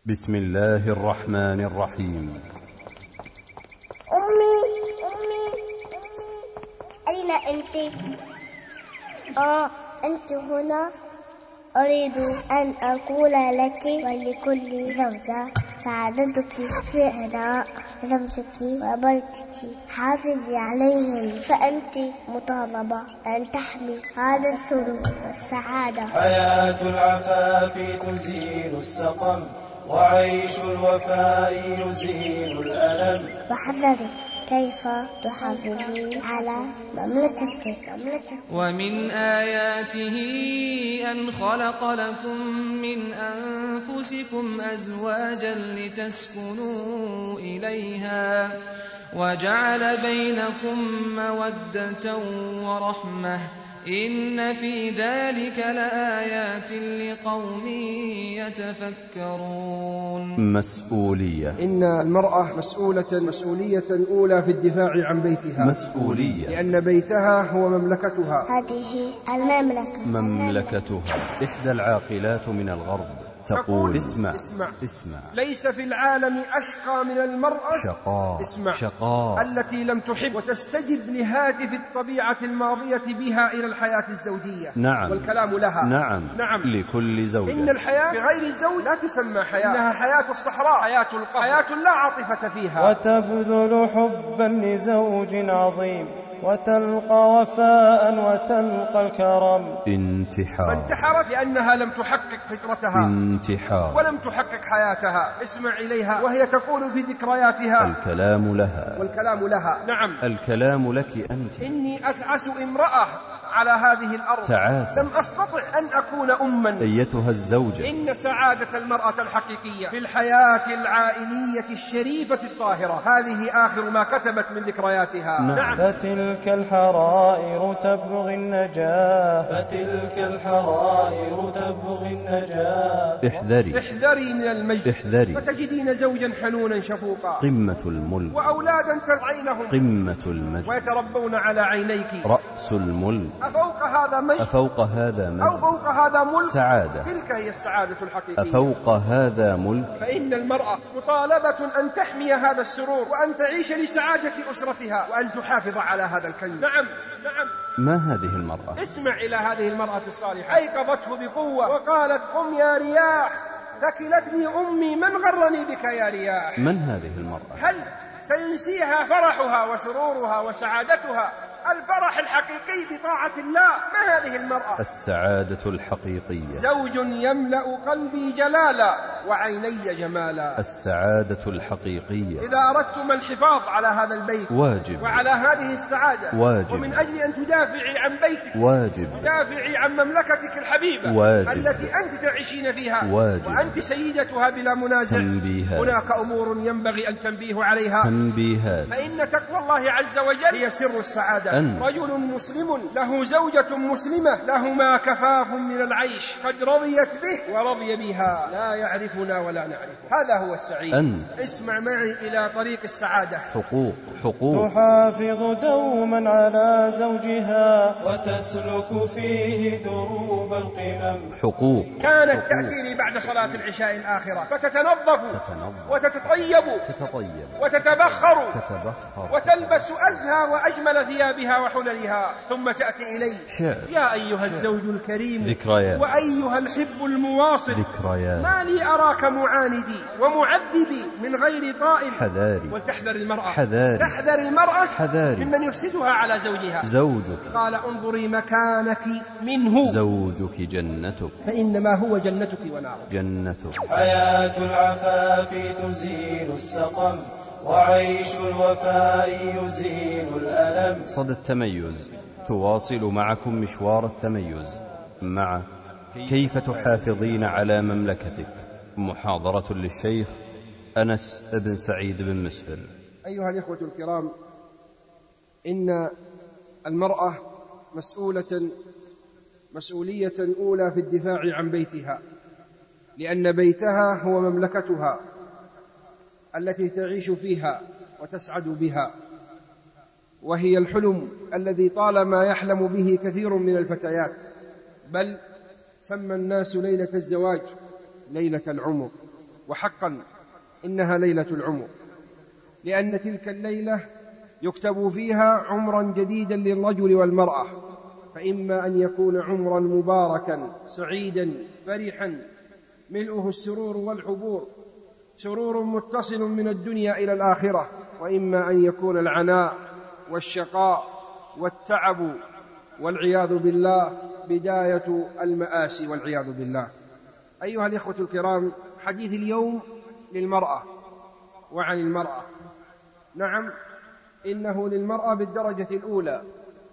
بسم الله الرحمن الرحيم. أمي أين أنت؟ أنت هنا. أريد أن أقول لك ولكل زوجة سعادتك في هناء زوجك وبيتك، حافظي عليهم، فأنت مطالبة أن تحمي هذا السرور والسعادة. حياة العفاف تزيل السقم، وعيش الوفاء يزيل الألم. وحذري كيف تحافظين على مملكتك. ومن آياته أن خلق لكم من أنفسكم أزواجا لتسكنوا إليها وجعل بينكم مودة ورحمة، إن في ذلك لآيات لقوم يتفكرون. مسؤولية. إن المرأة مسؤولية أولى في الدفاع عن بيتها، مسؤولية لأن بيتها هو مملكتها. هذه مملكتها. إحدى العاقلات من الغرب تقول اسمع ليس في العالم أشقى من المرأة شقاء التي لم تحب وتستجب لهاتف الطبيعة الماضية بها إلى الحياة الزوجية. نعم. والكلام لها. نعم. لكل زوجة. إن الحياة بغير الزوج لا تسمى حياة، إنها حياة الصحراء، حياة القبر، حياة لا عاطفة فيها. وتبذل حبا لزوج عظيم، وتلقى وفاء وتلقى الكرم. فانتحرت لأنها لم تحقق فطرتها، ولم تحقق حياتها. اسمع إليها وهي تقول في ذكرياتها. الكلام لها. نعم. الكلام لك أنت. إني أتعس امرأة على هذه الأرض، تعاسة. لم أستطع أن أكون أما. أيتها الزوجة، إن سعادة المرأة الحقيقية في الحياة العائلية الشريفة الطاهرة. هذه آخر ما كتبت من ذكرياتها. نعم. فتلك الحرائر تبغي النجاة. احذري من المجد. فتجدين زوجا حنونا شفوقا، قمة الملك، وأولادا ترعينهم، قمة المجد، ويتربون على عينيك، رأس الملك. أفوق هذا مجد، أو فوق هذا ملك، سعادة. تلك هي السعادة الحقيقية. أفوق هذا ملك. فإن المرأة مطالبة أن تحمي هذا السرور، وأن تعيش لسعادة أسرتها، وأن تحافظ على هذا الكنز. نعم. ما هذه المرأة؟ اسمع إلى هذه المرأة الصالحة. أيقظته بقوة وقالت: قم يا رياح، ثكلتني أمي، من غرني بك يا رياح. من هذه المرأة؟ هل سينسيها فرحها وسرورها وسعادتها الفرح الحقيقي بطاعة الله؟ ما هذه المرأة؟ السعادة الحقيقية. زوج يملأ قلبي جلالا وعيني جمالا. السعادة الحقيقية. إذا أردتم الحفاظ على هذا البيت واجب، وعلى هذه السعادة واجب، ومن أجل أن تدافعي عن بيتك واجب، تدافعي عن مملكتك الحبيبة واجب، التي أنت تعيشين فيها، واجب، وأنت سيدتها بلا منازع. تنبيهات. هناك أمور ينبغي أن تنبيه عليها. تنبيهات. فإن تقوى الله عز وجل هي سر السعادة. رجل مسلم له زوجة مسلمة، لهما كفاف من العيش، قد رضيت به ورضي بها، لا يعرفنا ولا نعرفه. هذا هو السعيد. اسمع معي إلى طريق السعادة. حقوق تحافظ دوما على زوجها، وتسلك فيه دروب القمم. حقوق كانت تأتيني بعد صلاة العشاء الآخرة فتتنظف وتتطيب وتتبخر وتلبس أزهى وأجمل ثيابها وحللها، ثم تأتي إلي. يا أيها الزوج الكريم، ذكريات. وأيها الحب المواصل، ذكريات. ما لي أراك معاندي ومعذبي من غير طائل. حذاري. ولتحذر المرأة، تحذر المرأة حذاري ممن يفسدها على زوجها. زوجك، قال: انظري مكانك منه. زوجك جنتك، فإنما هو جنتك ونارك. جنتك. حياة العفاف تزيل السقم، وعيش الوفاء يزيل الألم. صدى التميز تواصل معكم مشوار التميز مع كيف تحافظين على مملكتك. محاضرة للشيخ أنس بن سعيد بن مسفر. أيها الإخوة الكرام، إن المرأة مسؤولية أولى في الدفاع عن بيتها، لأن بيتها هو مملكتها التي تعيش فيها وتسعد بها، وهي الحلم الذي طالما يحلم به كثير من الفتيات، بل سمى الناس ليلة الزواج ليلة العمر. وحقا إنها ليلة العمر، لأن تلك الليلة يكتب فيها عمرا جديدا للرجل والمرأة، فإما أن يكون عمرا مباركا سعيدا فرحا ملؤه السرور والحبور، سرور متصل من الدنيا إلى الآخرة، وإما أن يكون العناء والشقاء والتعب والعياذ بالله بداية المآسي والعياذ بالله. أيها الإخوة الكرام، حديث اليوم للمرأة وعن المرأة. نعم، إنه للمرأة بالدرجة الأولى،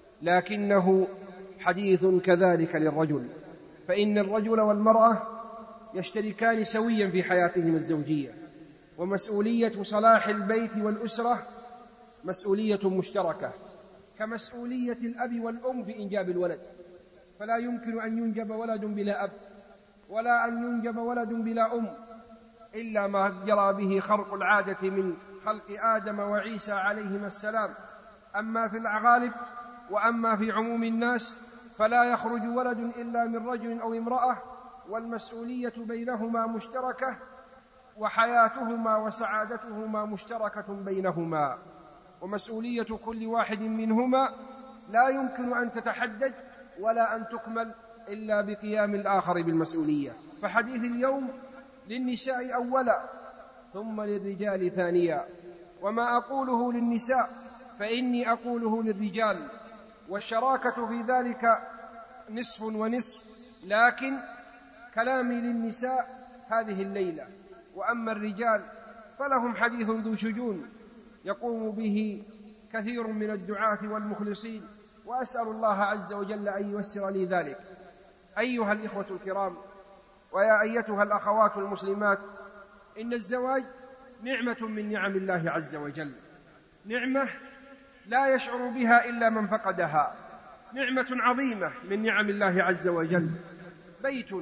لكنه حديث كذلك للرجل، فإن الرجل والمرأة يشتركان سويا في حياتهم الزوجية، ومسؤولية صلاح البيت والأسرة مسؤولية مشتركة كمسؤولية الأب والأم في إنجاب الولد، فلا يمكن أن ينجب ولد بلا أب ولا أن ينجب ولد بلا أم إلا ما جرى به خرق العادة من خلق آدم وعيسى عليهما السلام. أما في الغالب وأما في عموم الناس فلا يخرج ولد إلا من رجل أو امرأة، والمسؤولية بينهما مشتركة، وحياتهما وسعادتهما مشتركة بينهما، ومسؤولية كل واحد منهما لا يمكن أن تتحدد ولا أن تكمل إلا بقيام الآخر بالمسؤولية. فحديث اليوم للنساء أولا ثم للرجال ثانيا، وما أقوله للنساء فإني أقوله للرجال، والشراكة في ذلك نصف ونصف، لكن كلامي للنساء هذه الليلة، وأما الرجال فلهم حديث ذو شجون يقوم به كثير من الدعاة والمخلصين، وأسأل الله عز وجل أن ييسر لي ذلك. أيها الإخوة الكرام ويا أيتها الأخوات المسلمات، إن الزواج نعمة من نعم الله عز وجل، نعمة لا يشعر بها إلا من فقدها، نعمة عظيمة من نعم الله عز وجل، بيت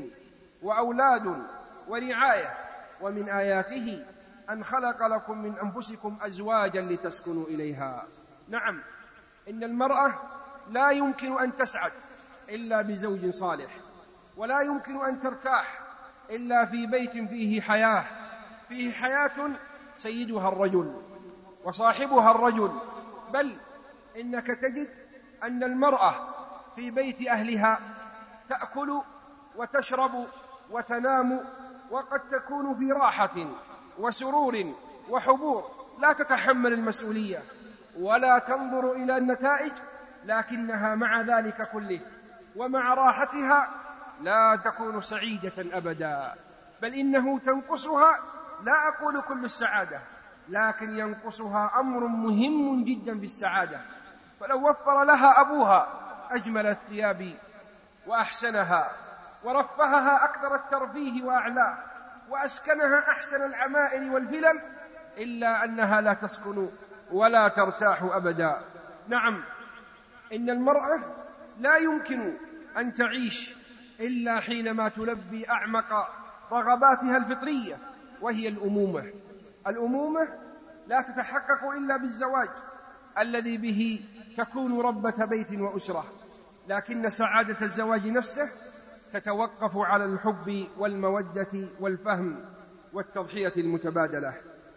وأولاد ورعاية، ومن آياته أن خلق لكم من أنفسكم أزواجا لتسكنوا إليها. نعم، إن المرأة لا يمكن أن تسعد إلا بزوج صالح، ولا يمكن أن ترتاح إلا في بيت فيه حياة، فيه حياة سيدها الرجل وصاحبها الرجل، بل إنك تجد أن المرأة في بيت أهلها تأكل وتشرب وتنام، وقد تكون في راحة وسرور وحبور، لا تتحمل المسؤولية ولا تنظر إلى النتائج، لكنها مع ذلك كله ومع راحتها لا تكون سعيدة أبدا، بل إنه تنقصها، لا أقول كل السعادة، لكن ينقصها أمر مهم جدا بالسعادة. فلو وفر لها أبوها أجمل الثياب وأحسنها، ورفهها أكثر الترفيه وأعلاه، وأسكنها أحسن العمائر والفلل، إلا أنها لا تسكن ولا ترتاح أبدا. نعم، إن المرأة لا يمكن أن تعيش إلا حينما تلبي أعمق رغباتها الفطرية، وهي الأمومة. الأمومة لا تتحقق إلا بالزواج الذي به تكون ربة بيت وأسرة، لكن سعادة الزواج نفسه تتوقف على الحب والمودة والفهم والتضحية المتبادلة.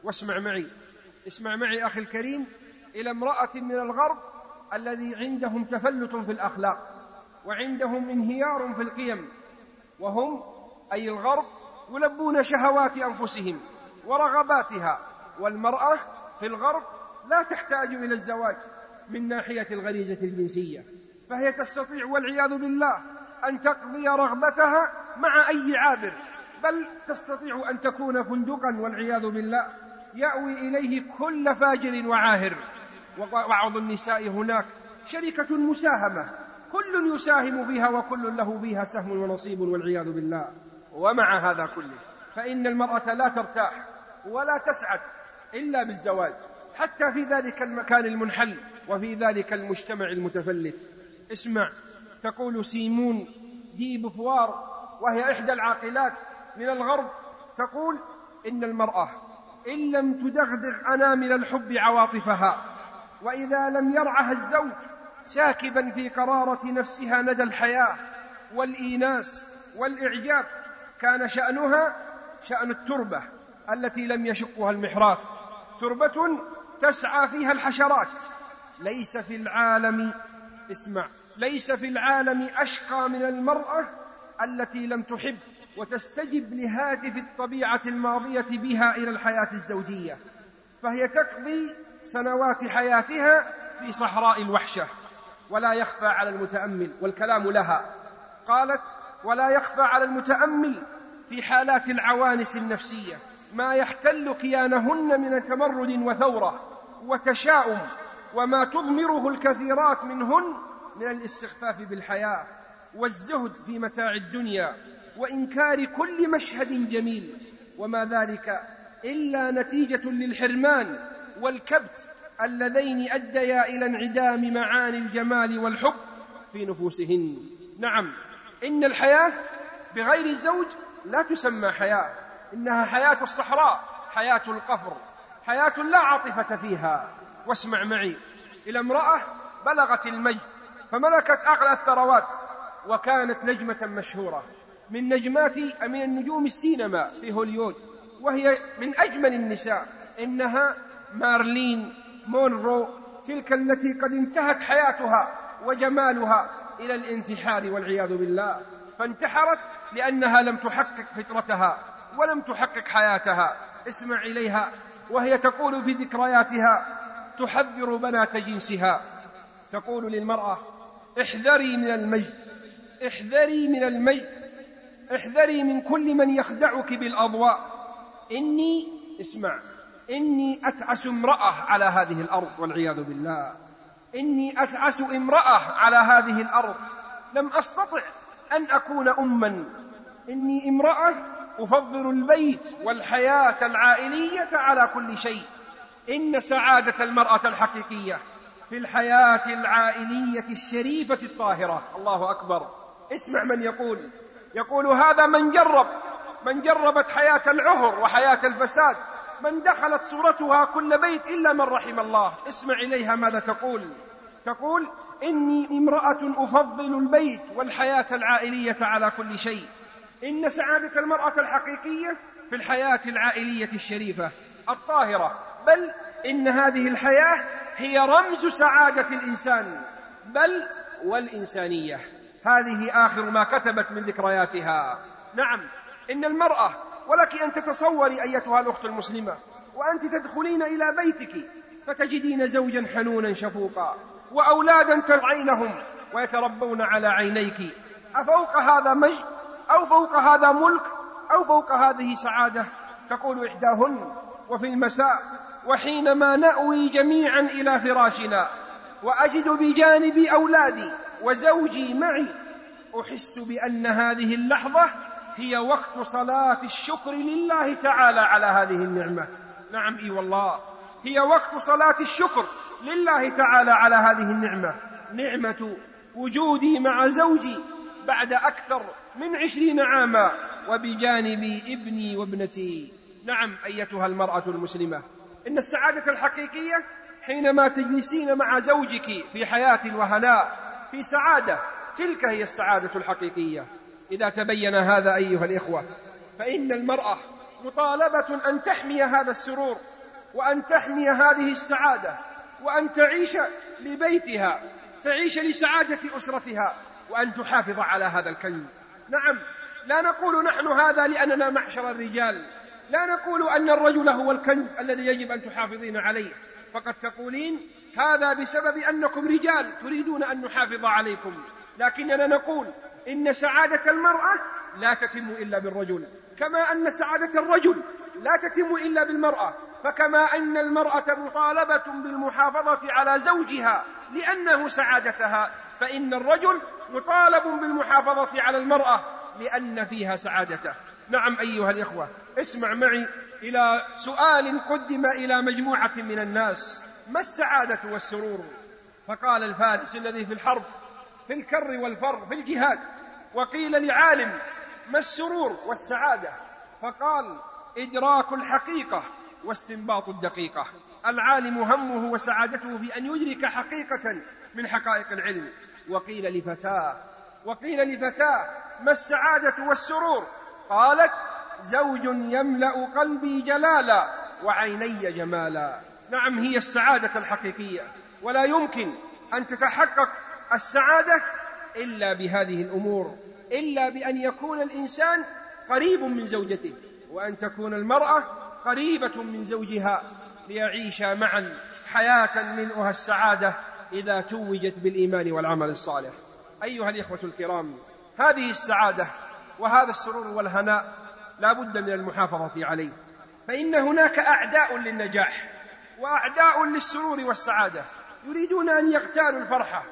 اسمع معي أخي الكريم إلى امرأة من الغرب الذي عندهم تفلت في الأخلاق وعندهم انهيار في القيم، وهم أي الغرب يلبون شهوات أنفسهم ورغباتها، والمرأة في الغرب لا تحتاج إلى الزواج من ناحية الغريزة الجنسية، فهي تستطيع والعياذ بالله أن تقضي رغبتها مع أي عابر، بل تستطيع أن تكون فندقا والعياذ بالله يأوي إليه كل فاجر وعاهر. وبعض النساء هناك شركة مساهمة، كل يساهم فيها وكل له فيها سهم ونصيب والعياذ بالله. ومع هذا كله فإن المرأة لا ترتاح ولا تسعد إلا بالزواج، حتى في ذلك المكان المنحل وفي ذلك المجتمع المتفلت. اسمع، تقول سيمون دي بوفوار، وهي إحدى العاقلات من الغرب، تقول إن المرأة إن لم تدغدغ أنامل الحب عواطفها، وإذا لم يرعها الزوج ساكبا في قرارة نفسها ندى الحياة والإيناس والإعجاب، كان شأنها شأن التربة التي لم يشقها المحراث، تربة تسعى فيها الحشرات. ليس في العالم، اسمع، ليس في العالم أشقى من المرأة التي لم تحب وتستجب لهاتف الطبيعة الماضية بها إلى الحياة الزوجية، فهي تقضي سنوات حياتها في صحراء الوحشة. ولا يخفى على المتأمل، والكلام لها، قالت: ولا يخفى على المتأمل في حالات العوانس النفسية ما يحتل كيانهن من تمرد وثورة وتشاؤم، وما تضمره الكثيرات منهن من الاستخفاف بالحياة والزهد في متاع الدنيا وإنكار كل مشهد جميل، وما ذلك إلا نتيجة للحرمان والكبت اللذين أديا إلى انعدام معاني الجمال والحب في نفوسهن. نعم، إن الحياة بغير الزوج لا تسمى حياة، إنها حياة الصحراء، حياة القفر، حياة لا عاطفة فيها. واسمع معي إلى امرأة بلغت المجد فملكت أغلى الثروات، وكانت نجمة مشهورة من نجوم السينما في هوليوود، وهي من أجمل النساء، إنها مارلين مونرو، تلك التي قد انتهت حياتها وجمالها إلى الانتحار والعياذ بالله، فانتحرت لأنها لم تحقق فطرتها ولم تحقق حياتها. اسمع إليها وهي تقول في ذكرياتها، تحذر بنات جنسها، تقول للمرأة: احذري من المجد، احذري من المجد، احذري من كل من يخدعك بالأضواء. إني أتعس امرأة على هذه الأرض والعياذ بالله، إني أتعس امرأة على هذه الأرض، لم أستطع أن أكون أما، إني امرأة أفضل البيت والحياة العائلية على كل شيء. إن سعادة المرأة الحقيقية في الحياة العائلية الشريفة الطاهرة. الله أكبر. اسمع من يقول هذا من جربت حياة العهر وحياة الفساد، من دخلت صورتها كل بيت إلا من رحم الله. اسمع إليها ماذا تقول: إني امرأة أفضل البيت والحياة العائلية على كل شيء. إن سعادة المرأة الحقيقية في الحياة العائلية الشريفة الطاهرة، بل إن هذه الحياة هي رمز سعادة الإنسان بل والإنسانية. هذه آخر ما كتبت من ذكرياتها. نعم، إن المرأة، ولك أن تتصوري أيتها الأخت المسلمة وأنت تدخلين إلى بيتك فتجدين زوجا حنونا شفوقا وأولادا ترعينهم ويتربون على عينيك، أفوق هذا مجد أو فوق هذا ملك أو فوق هذه سعادة؟ تقول إحداهن: وفي المساء وحينما نأوي جميعا إلى فراشنا وأجد بجانبي أولادي وزوجي معي، أحس بأن هذه اللحظة هي وقت صلاة الشكر لله تعالى على هذه النعمة. نعم، إي والله، هي وقت صلاة الشكر لله تعالى على هذه النعمة، نعمة وجودي مع زوجي بعد أكثر من 20 عاما وبجانبي ابني وابنتي. نعم أيتها المرأة المسلمة، إن السعادة الحقيقية حينما تجلسين مع زوجك في حياة وهناء في سعادة، تلك هي السعادة الحقيقية. إذا تبين هذا أيها الإخوة، فإن المرأة مطالبة أن تحمي هذا السرور وأن تحمي هذه السعادة وأن تعيش لبيتها، تعيش لسعادة أسرتها، وأن تحافظ على هذا الكنز. نعم، لا نقول نحن هذا لأننا معشر الرجال، لا نقول أن الرجل هو الكنز الذي يجب أن تحافظين عليه، فقد تقولين هذا بسبب أنكم رجال تريدون أن نحافظ عليكم، لكننا نقول إن سعادة المرأة لا تتم إلا بالرجل، كما أن سعادة الرجل لا تتم إلا بالمرأة، فكما أن المرأة مطالبة بالمحافظة على زوجها لأنه سعادتها، فإن الرجل مطالب بالمحافظة على المرأة لأن فيها سعادته. نعم أيها الإخوة، اسمع معي إلى سؤال قدم إلى مجموعة من الناس: ما السعادة والسرور؟ فقال الفارس الذي في الحرب في الكر والفر في الجهاد، وقيل لعالم: ما السرور والسعادة؟ فقال: إدراك الحقيقة واستنباط الدقيقة. العالم همه وسعادته في أن يدرك حقيقة من حقائق العلم. وقيل لفتاة: ما السعادة والسرور؟ قالت: زوج يملأ قلبي جلالا وعيني جمالا. نعم، هي السعادة الحقيقية، ولا يمكن أن تتحقق السعادة إلا بهذه الأمور، إلا بأن يكون الإنسان قريب من زوجته، وأن تكون المرأة قريبة من زوجها، ليعيشا معا حياة ملؤها السعادة إذا توجت بالإيمان والعمل الصالح. أيها الإخوة الكرام، هذه السعادة وهذا السرور والهناء لا بد من المحافظة عليه، فإن هناك أعداء للنجاح وأعداء للسرور والسعادة، يريدون أن يغتالوا الفرحة،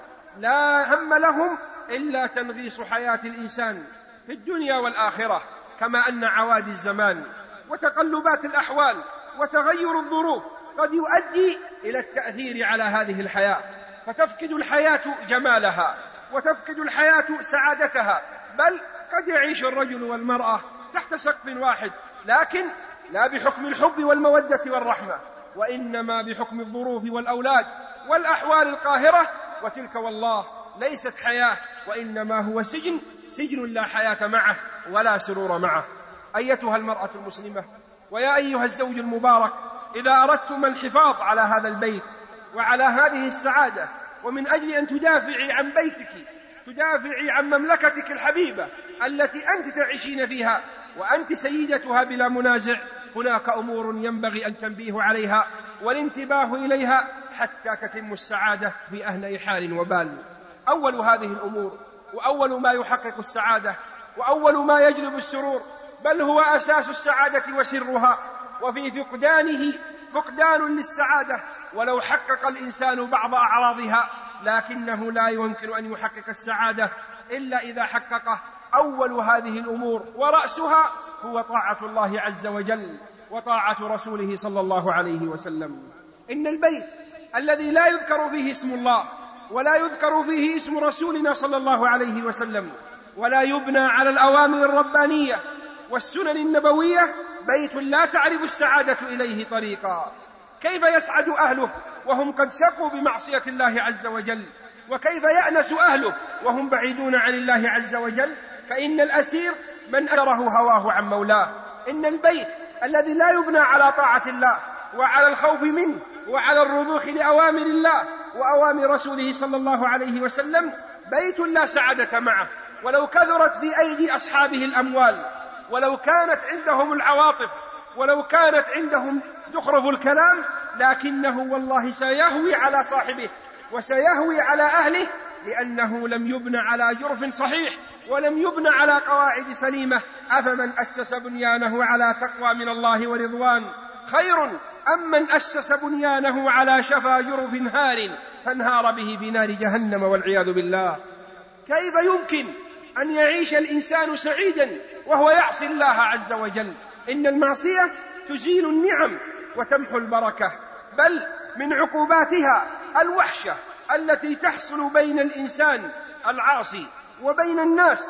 لا هم لهم إلا تنغيص حياة الإنسان في الدنيا والآخرة، كما أن عوادي الزمان وتقلبات الأحوال وتغير الظروف قد يؤدي إلى التأثير على هذه الحياة، فتفقد الحياة جمالها وتفقد الحياة سعادتها، بل قد يعيش الرجل والمرأة تحت سقف واحد، لكن لا بحكم الحب والمودة والرحمة، وإنما بحكم الظروف والأولاد والأحوال القاهرة، وتلك والله ليست حياة، وإنما هو سجن لا حياة معه ولا سرور معه. أيتها المرأة المسلمة ويا أيها الزوج المبارك، إذا أردتم الحفاظ على هذا البيت وعلى هذه السعادة، ومن أجل أن تدافعي عن بيتك، تدافعي عن مملكتك الحبيبة التي أنت تعيشين فيها وأنت سيدتها بلا منازع، هناك أمور ينبغي أن تنبيه عليها والانتباه إليها حتى تتم السعادة في أهنأ حال وبال. أول هذه الأمور وأول ما يحقق السعادة وأول ما يجلب السرور، بل هو أساس السعادة وسرها، وفي فقدانه فقدان للسعادة ولو حقق الإنسان بعض أعراضها، لكنه لا يمكن أن يحقق السعادة إلا إذا حقق أول هذه الأمور، ورأسها هو طاعة الله عز وجل وطاعة رسوله صلى الله عليه وسلم. إن البيت الذي لا يذكر فيه اسم الله ولا يذكر فيه اسم رسولنا صلى الله عليه وسلم ولا يبنى على الأوامر الربانية والسنن النبوية، بيت لا تعرف السعادة إليه طريقا. كيف يسعد أهله وهم قد شقوا بمعصية الله عز وجل؟ وكيف يأنس أهله وهم بعيدون عن الله عز وجل؟ فإن الأسير من أجره هواه عن مولاه. إن البيت الذي لا يبنى على طاعة الله وعلى الخوف منه وعلى الرضوخ لأوامر الله وأوامر رسوله صلى الله عليه وسلم بيت لا سعادة معه، ولو كثرت في أيدي أصحابه الأموال، ولو كانت عندهم العواطف، ولو كانت عندهم زخرف الكلام، لكنه والله سيهوي على صاحبه وسيهوي على أهله، لأنه لم يبنى على جرف صحيح ولم يبنى على قواعد سليمة. أفمن أسس بنيانه على تقوى من الله ورضوان خير أم من أسس بنيانه على شفا جرف هار فانهار به في نار جهنم والعياذ بالله. كيف يمكن أن يعيش الإنسان سعيدا وهو يعصي الله عز وجل؟ إن المعصية تزيل النعم وتمحو البركة، بل من عقوباتها الوحشة التي تحصل بين الإنسان العاصي وبين الناس،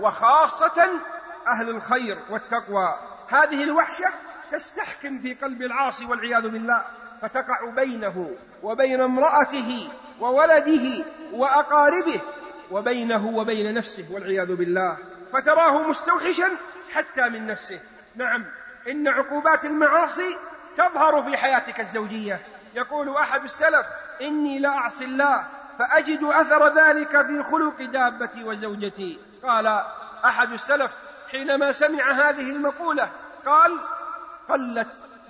وخاصة أهل الخير والتقوى. هذه الوحشة تستحكم في قلب العاصي والعياذ بالله، فتقع بينه وبين امرأته وولده وأقاربه وبينه وبين نفسه والعياذ بالله، فتراه مستوحشا حتى من نفسه. نعم، إن عقوبات المعاصي تظهر في حياتك الزوجية. يقول أحد السلف: إني لأعصي الله فأجد أثر ذلك في خلق دابتي وزوجتي. قال أحد السلف حينما سمع هذه المقولة قال: قلت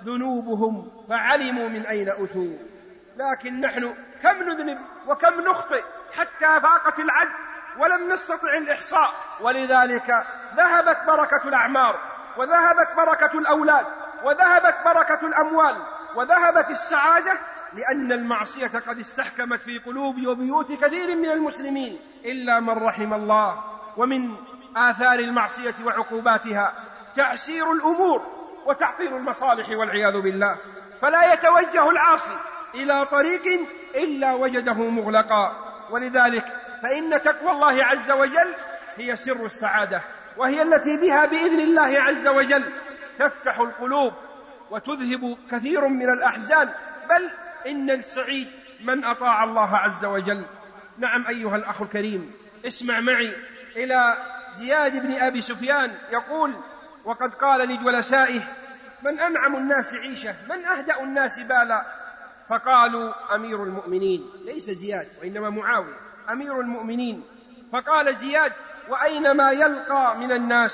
ذنوبهم فعلموا من أين أتوا. لكن نحن كم نذنب وكم نخطئ حتى فاقت العد ولم نستطع الإحصاء، ولذلك ذهبت بركة الأعمار وذهبت بركة الأولاد وذهبت بركة الأموال وذهبت السعادة، لأن المعصية قد استحكمت في قلوب وبيوت كثير من المسلمين إلا من رحم الله. ومن آثار المعصية وعقوباتها تعسير الأمور وتعطيل المصالح والعياذ بالله، فلا يتوجه العاصي إلى طريق إلا وجده مغلقا. ولذلك فإن تقوى الله عز وجل هي سر السعادة، وهي التي بها بإذن الله عز وجل تفتح القلوب وتذهب كثير من الأحزان، بل إن السعيد من أطاع الله عز وجل. نعم أيها الأخ الكريم، اسمع معي إلى زياد بن أبي سفيان يقول: وقد قال لجلسائه: من أنعم الناس عيشة، من أهدأ الناس بالا؟ فقالوا: أمير المؤمنين، ليس زياد وإنما معاوية، أمير المؤمنين. فقال زياد: وأينما يلقى من الناس،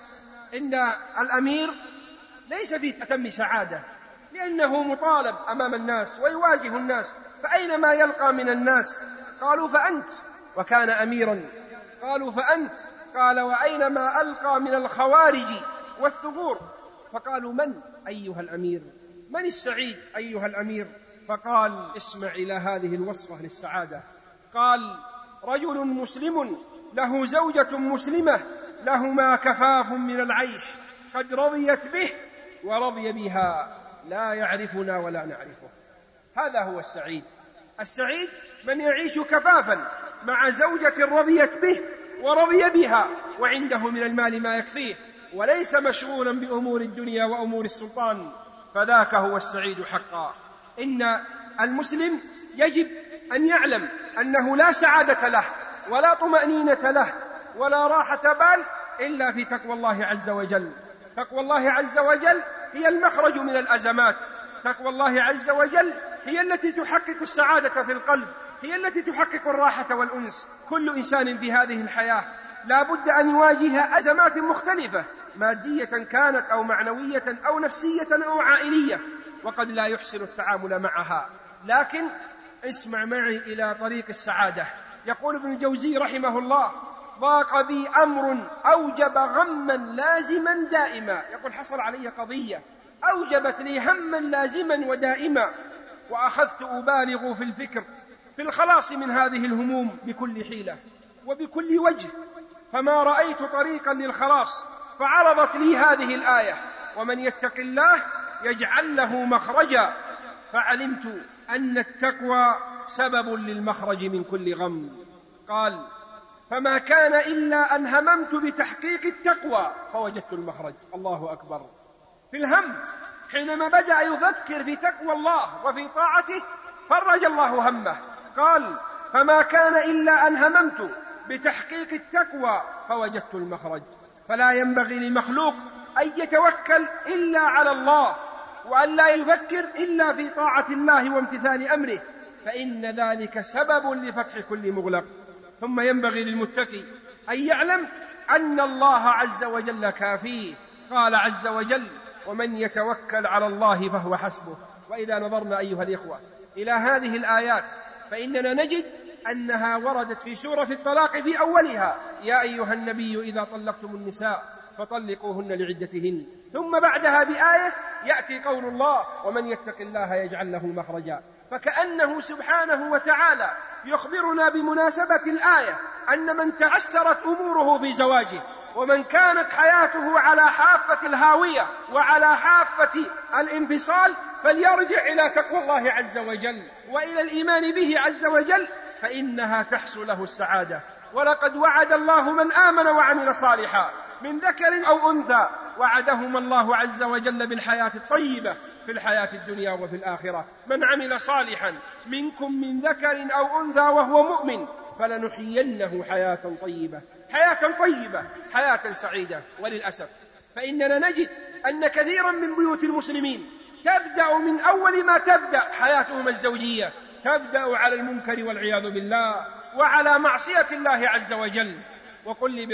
إن الأمير ليس في أتم سعادة، لأنه مطالب أمام الناس ويواجه الناس، فأينما يلقى من الناس. قالوا: فأنت، وكان أميرا. قالوا: فأنت. قال: وأينما ألقى من الخوارج والثغور. فقالوا: من أيها الأمير؟ من السعيد أيها الأمير؟ فقال: اسمع إلى هذه الوصفة للسعادة. قال: رجل مسلم له زوجة مسلمة لهما كفاف من العيش، قد رضيت به ورضي بها، لا يعرفنا ولا نعرفه. هذا هو السعيد. السعيد من يعيش كفافا مع زوجة رضيت به ورضي بها، وعنده من المال ما يكفيه، وليس مشغولا بأمور الدنيا وأمور السلطان، فذاك هو السعيد حقا. إن المسلم يجب أن يعلم أنه لا سعادة له ولا طمأنينة له ولا راحة بال إلا في تقوى الله عز وجل. تقوى الله عز وجل هي المخرج من الأزمات، تقوى الله عز وجل هي التي تحقق السعادة في القلب، هي التي تحقق الراحة والأنس. كل إنسان في هذه الحياة لا بد أن يواجه أزمات مختلفة، مادية كانت أو معنوية أو نفسية أو عائلية، وقد لا يحسن التعامل معها. لكن اسمع معي إلى طريق السعادة. يقول ابن الجوزي رحمه الله: ضاق بي أمر أوجب غما لازما دائما. يقول: حصل علي قضية أوجبت لي هما لازما ودائما، وأخذت أبالغ في الفكر في الخلاص من هذه الهموم بكل حيلة وبكل وجه، فما رأيت طريقا للخلاص، فعرضت لي هذه الآية: ومن يتق الله يجعل له مخرجا. فعلمت أن التقوى سبب للمخرج من كل غم. قال: فما كان إلا أن هممت بتحقيق التقوى فوجدت المخرج. الله أكبر. في الهم حينما بدأ يفكر في تقوى الله وفي طاعته فرج الله همه. قال: فما كان إلا أن هممت بتحقيق التقوى فوجدت المخرج. فلا ينبغي لمخلوق أن يتوكل إلا على الله، وأن لا يفكر إلا في طاعة الله وامتثال أمره، فإن ذلك سبب لفتح كل مغلق. ثم ينبغي للمتقي أن يعلم أن الله عز وجل كافيه. قال عز وجل: ومن يتوكل على الله فهو حسبه. وإذا نظرنا أيها الإخوة إلى هذه الآيات فإننا نجد أنها وردت في سورة الطلاق في أولها: يا أيها النبي إذا طلقتم النساء فطلقوهن لعدتهن. ثم بعدها بآية يأتي قول الله: ومن يتق الله يجعل له مخرجا. فكأنه سبحانه وتعالى يخبرنا بمناسبة الآية أن من تعسرت أموره في زواجه، ومن كانت حياته على حافة الهاوية وعلى حافة الانفصال، فليرجع إلى تقوى الله عز وجل وإلى الإيمان به عز وجل، فإنها تحصل له السعادة. ولقد وعد الله من آمن وعمل صالحا من ذكر أو أنثى، وعدهم الله عز وجل بالحياة الطيبة في الحياة الدنيا وفي الآخرة. من عمل صالحا منكم من ذكر أو أنثى وهو مؤمن فلنحيينه حياة طيبة، حياة طيبة، حياة سعيدة. وللأسف فإننا نجد أن كثيرا من بيوت المسلمين تبدأ من أول ما تبدأ حياتهم الزوجية تبدأ على المنكر والعياذ بالله وعلى معصية الله عز وجل. وقل لي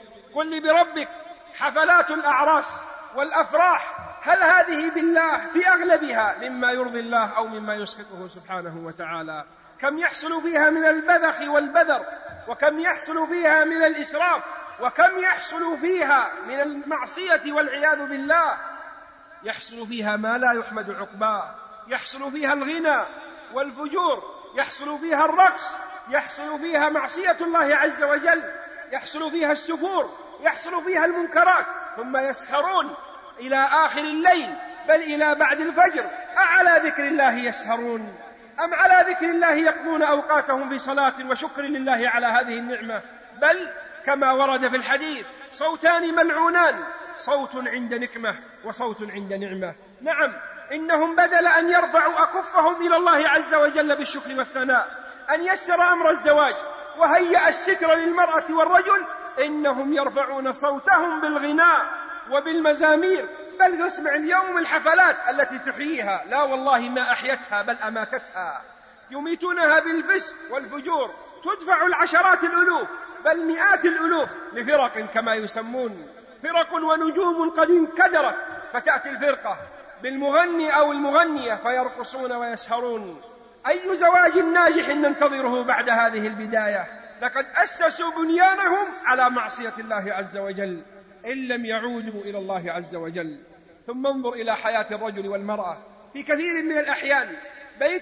بربك حفلات الأعراس والأفراح هل هذه بالله في أغلبها مما يرضي الله أو مما يسخطه سبحانه وتعالى؟ كم يحصل فيها من البذخ والبذر، وكم يحصل فيها من الإسراف، وكم يحصل فيها من المعصية والعياذ بالله. يحصل فيها ما لا يحمد عقباه، يحصل فيها الغنى والفجور، يحصل فيها الرقص، يحصل فيها معصية الله عز وجل، يحصل فيها السفور، يحصل فيها المنكرات. ثم يسهرون إلى آخر الليل، بل إلى بعد الفجر. أعلى ذكر الله يسهرون أم على ذكر الله يقضون أوقاتهم بصلاة وشكر لله على هذه النعمة؟ بل كما ورد في الحديث: صوتان ملعونان، صوت عند نكمة وصوت عند نعمة. نعم، إنهم بدل أن يرفعوا أكفهم إلى الله عز وجل بالشكر والثناء، أن يسر أمر الزواج وهيأ الستر للمرأة والرجل، إنهم يرفعون صوتهم بالغناء وبالمزامير، بل تسمع اليوم الحفلات التي تحييها، لا والله ما أحيتها بل أماتتها، يميتونها بالفسق والفجور، تدفع العشرات الألوف بل مئات الألوف لفرق كما يسمون، فرق ونجوم قد انكدرت، فتأتي الفرقة بالمغني أو المغنية فيرقصون ويسهرون. أي زواج ناجح ننتظره بعد هذه البداية؟ لقد أسسوا بنيانهم على معصية الله عز وجل إن لم يعودوا إلى الله عز وجل. ثم انظر إلى حياة الرجل والمرأة، في كثير من الأحيان بيت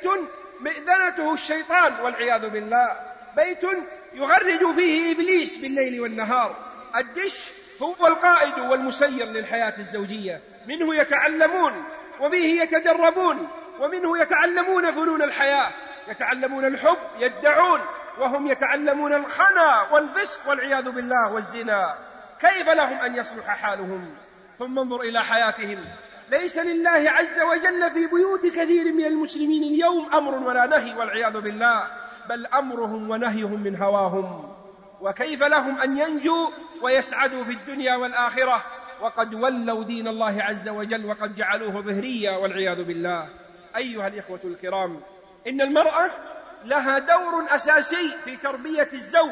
مئذنته الشيطان والعياذ بالله، بيت يغرج فيه إبليس بالليل والنهار. الدش هو القائد والمسير للحياة الزوجية، منه يتعلمون وبه يتدربون، ومنه يتعلمون فنون الحياة، يتعلمون الحب، يدعون وهم يتعلمون الخنا والفسق والعياذ بالله والزنا. كيف لهم أن يصلح حالهم؟ ثم انظر إلى حياتهم، ليس لله عز وجل في بيوت كثير من المسلمين اليوم أمر ولا نهي والعياذ بالله، بل أمرهم ونهيهم من هواهم. وكيف لهم أن ينجوا ويسعدوا في الدنيا والآخرة وقد ولوا دين الله عز وجل وقد جعلوه ظهريا والعياذ بالله. أيها الإخوة الكرام، إن المرأة لها دور أساسي في تربية الزوج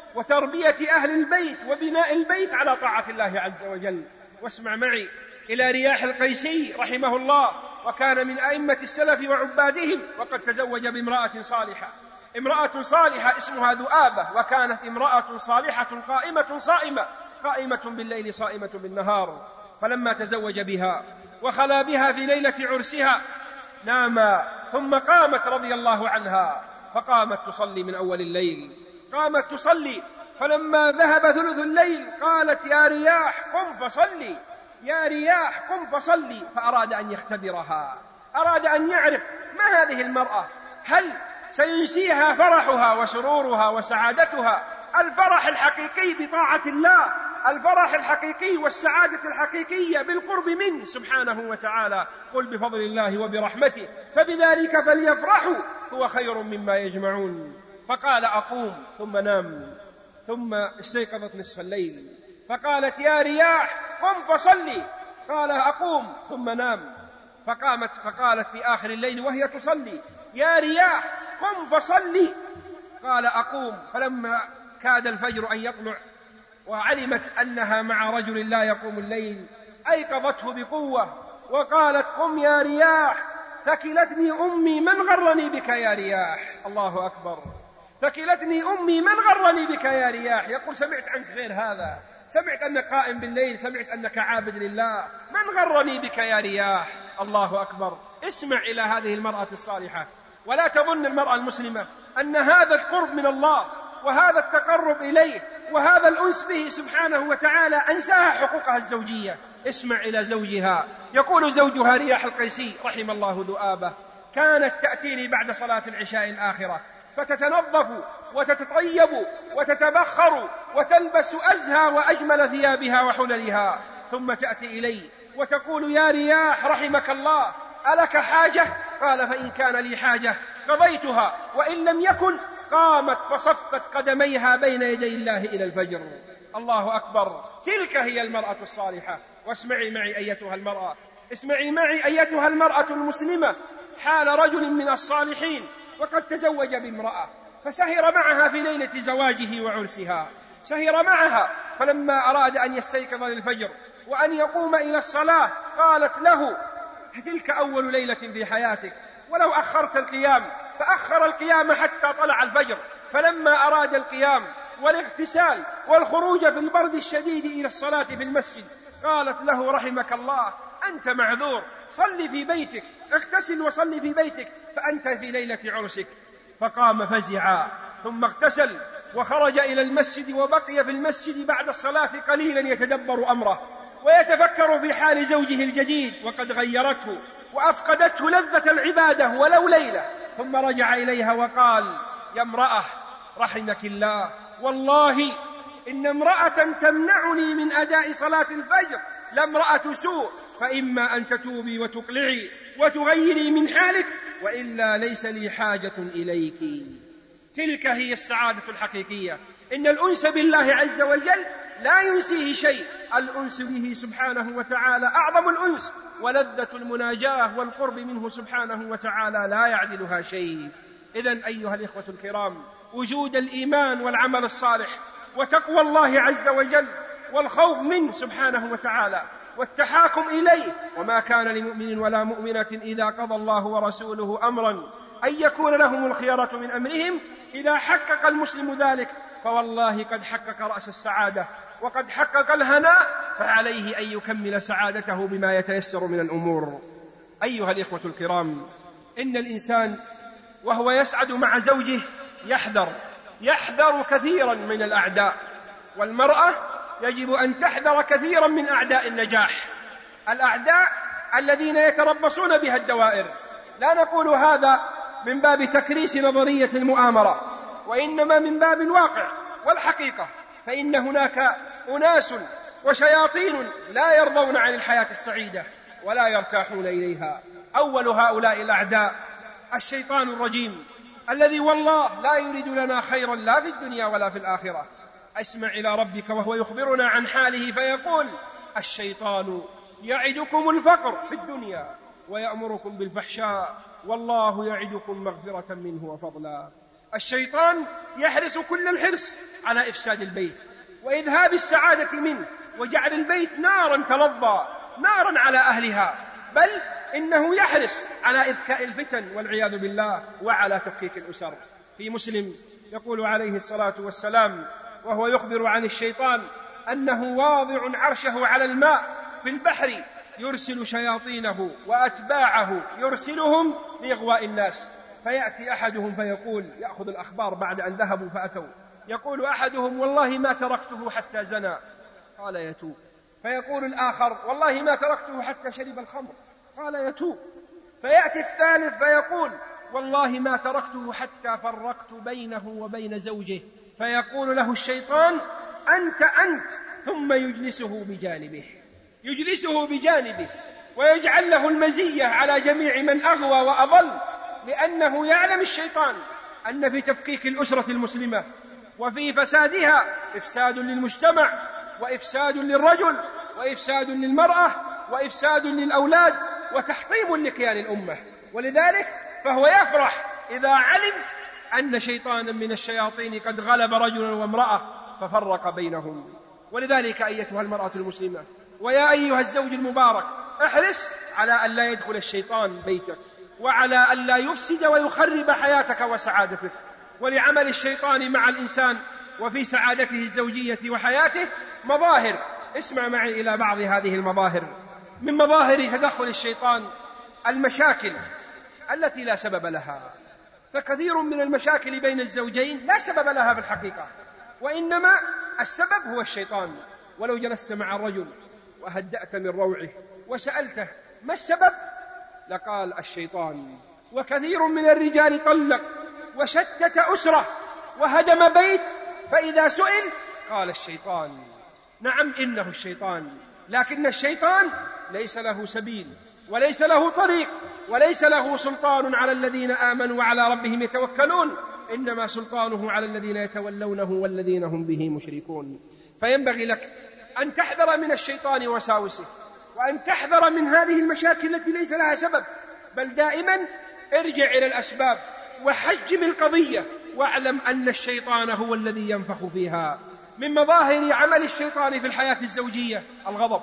وتربية أهل البيت وبناء البيت على طاعة الله عز وجل. واسمع معي إلى رياح القيسي رحمه الله، وكان من أئمة السلف وعبادهم، وقد تزوج بامرأة صالحة، امرأة صالحة اسمها ذؤابة، وكانت امرأة صالحة قائمة صائمة، قائمة بالليل صائمة بالنهار. فلما تزوج بها وخلا بها في ليلة عرسها ناما، ثم قامت رضي الله عنها فقامت تصلي من أول الليل، قامت تصلي، فلما ذهب ثلث الليل قالت يا رياح قم فصلي، يا رياح قم فصلي. فأراد أن يختبرها، أراد أن يعرف ما هذه المرأة، هل سينسيها فرحها وسرورها وسعادتها، الفرح الحقيقي بطاعة الله، الفرح الحقيقي والسعادة الحقيقية بالقرب منه سبحانه وتعالى. قل بفضل الله وبرحمته فبذلك فليفرحوا هو خير مما يجمعون. فقال أقوم، ثم نام، ثم استيقظت نصف الليل فقالت يا رياح قم فصلي، قال أقوم، ثم نام، فقالت في آخر الليل وهي تصلي يا رياح قم فصلي، قال أقوم. فلما كاد الفجر أن يطلع وعلمت أنها مع رجل لا يقوم الليل أيقظته بقوة وقالت قم يا رياح، ثكلتني أمي من غرني بك يا رياح. الله أكبر، ثكلتني أمي من غرني بك يا رياح. يقول سمعت عنك غير هذا، سمعت أنك قائم بالليل، سمعت أنك عابد لله، من غرني بك يا رياح. الله أكبر. اسمع إلى هذه المرأة الصالحة، ولا تظن المرأة المسلمة أن هذا القرب من الله وهذا التقرب إليه وهذا الأنس به سبحانه وتعالى أنساها حقوقها الزوجية. اسمع إلى زوجها، يقول زوجها رياح القيسي رحم الله ذؤابة، كانت تأتيني بعد صلاة العشاء الآخرة فتتنظف وتتطيب وتتبخر وتلبس أزهى وأجمل ثيابها وحللها، ثم تأتي إلي وتقول يا رياح رحمك الله ألك حاجة؟ قال فإن كان لي حاجة قضيتها، وإن لم يكن قامت فصفت قدميها بين يدي الله إلى الفجر. الله أكبر. تلك هي المرأة الصالحة. واسمعي معي أيتها المرأة، اسمعي معي أيتها المرأة المسلمة حال رجل من الصالحين وقد تزوج بامرأة، فسهر معها في ليلة زواجه وعرسها، سهر معها، فلما أراد أن يستيقظ للفجر وأن يقوم إلى الصلاة قالت له تلك أول ليلة في حياتك، ولو أخرت القيام، فأخر القيام حتى طلع الفجر. فلما أراد القيام والاغتسال والخروج في البرد الشديد إلى الصلاة في المسجد قالت له رحمك الله أنت معذور، صل في بيتك، اغتسل وصل في بيتك فأنت في ليلة عرسك. فقام فزعا ثم اغتسل وخرج إلى المسجد، وبقي في المسجد بعد الصلاة قليلا يتدبر أمره ويتفكر في حال زوجه الجديد وقد غيرته وأفقدته لذة العبادة ولو ليلة. ثم رجع إليها وقال يا امرأة رحمك الله، والله إن امرأة تمنعني من أداء صلاة الفجر لامرأة سوء، فإما أن تتوبي وتقلعي وتغيري من حالك، وإلا ليس لي حاجة إليك. تلك هي السعادة الحقيقية. إن الأنس بالله عز وجل لا ينسيه شيء. الأنس به سبحانه وتعالى أعظم الأنس، ولذة المناجاة والقرب منه سبحانه وتعالى لا يعدلها شيء. إذن أيها الإخوة الكرام، وجود الإيمان والعمل الصالح وتقوى الله عز وجل والخوف منه سبحانه وتعالى والتحاكم إليه، وما كان لمؤمن ولا مؤمنة إذا قضى الله ورسوله أمرا أن يكون لهم الخيرة من أمرهم. إذا حقق المسلم ذلك فوالله قد حقق رأس السعادة وقد حقق الهناء، فعليه أن يكمل سعادته بما يتيسر من الأمور. أيها الإخوة الكرام، إن الإنسان وهو يسعد مع زوجه يحذر كثيرا من الأعداء، والمرأة يجب أن تحذر كثيرا من أعداء النجاح، الأعداء الذين يتربصون بها الدوائر. لا نقول هذا من باب تكريس نظرية المؤامرة، وإنما من باب الواقع والحقيقة، فإن هناك أناس وشياطين لا يرضون عن الحياة السعيدة ولا يرتاحون إليها. أول هؤلاء الأعداء الشيطان الرجيم، الذي والله لا يريد لنا خيرا لا في الدنيا ولا في الآخرة. اسمع إلى ربك وهو يخبرنا عن حاله فيقول: الشيطان يعدكم الفقر في الدنيا ويأمركم بالفحشاء والله يعدكم مغفرة منه وفضلا. الشيطان يحرص كل الحرص على إفساد البيت وإذهاب السعادة منه وجعل البيت نارا تلظى، نارا على أهلها، بل إنه يحرص على إذكاء الفتن والعياذ بالله وعلى تفكيك الأسر. في مسلم يقول عليه الصلاة والسلام وهو يخبر عن الشيطان أنه واضع عرشه على الماء في البحر يرسل شياطينه وأتباعه يرسلهم لإغواء الناس، فيأتي أحدهم فيقول، يأخذ الأخبار بعد أن ذهبوا فأتوا، يقول أحدهم: والله ما تركته حتى زنى، قال يتوب. فيقول الآخر: والله ما تركته حتى شرب الخمر، قال يتوب. فيأتي الثالث فيقول: والله ما تركته حتى فرقت بينه وبين زوجه. فيقول له الشيطان: أنت، ثم يجلسه بجانبه ويجعل له المزية على جميع من أغوى وأضل، لأنه يعلم الشيطان أن في تفكيك الأسرة المسلمة وفي فسادها إفساد للمجتمع وإفساد للرجل وإفساد للمرأة وإفساد للأولاد وتحطيم لكيان الأمة. ولذلك فهو يفرح إذا علم أن شيطانا من الشياطين قد غلب رجلا وامرأة ففرق بينهم. ولذلك أيتها المرأة المسلمة ويا أيها الزوج المبارك، احرص على أن لا يدخل الشيطان بيتك، وعلى أن لا يفسد ويخرب حياتك وسعادتك. ولعمل الشيطان مع الإنسان وفي سعادته الزوجية وحياته مظاهر. اسمع معي إلى بعض هذه المظاهر. من مظاهر تدخل الشيطان المشاكل التي لا سبب لها، فكثير من المشاكل بين الزوجين لا سبب لها في الحقيقة، وإنما السبب هو الشيطان. ولو جلست مع الرجل وهدأت من روعه وسألته ما السبب لقال الشيطان. وكثير من الرجال طلق وشتت أسرة وهدم بيت، فإذا سئل قال الشيطان. نعم، إنه الشيطان، لكن الشيطان ليس له سبيل وليس له طريق وليس له سلطان على الذين آمنوا وعلى ربهم يتوكلون، إنما سلطانه على الذين يتولونه والذين هم به مشركون. فينبغي لك أن تحذر من الشيطان وساوسه، وأن تحذر من هذه المشاكل التي ليس لها سبب، بل دائما ارجع إلى الأسباب وحجم القضية، واعلم أن الشيطان هو الذي ينفخ فيها. من مظاهر عمل الشيطان في الحياة الزوجية الغضب.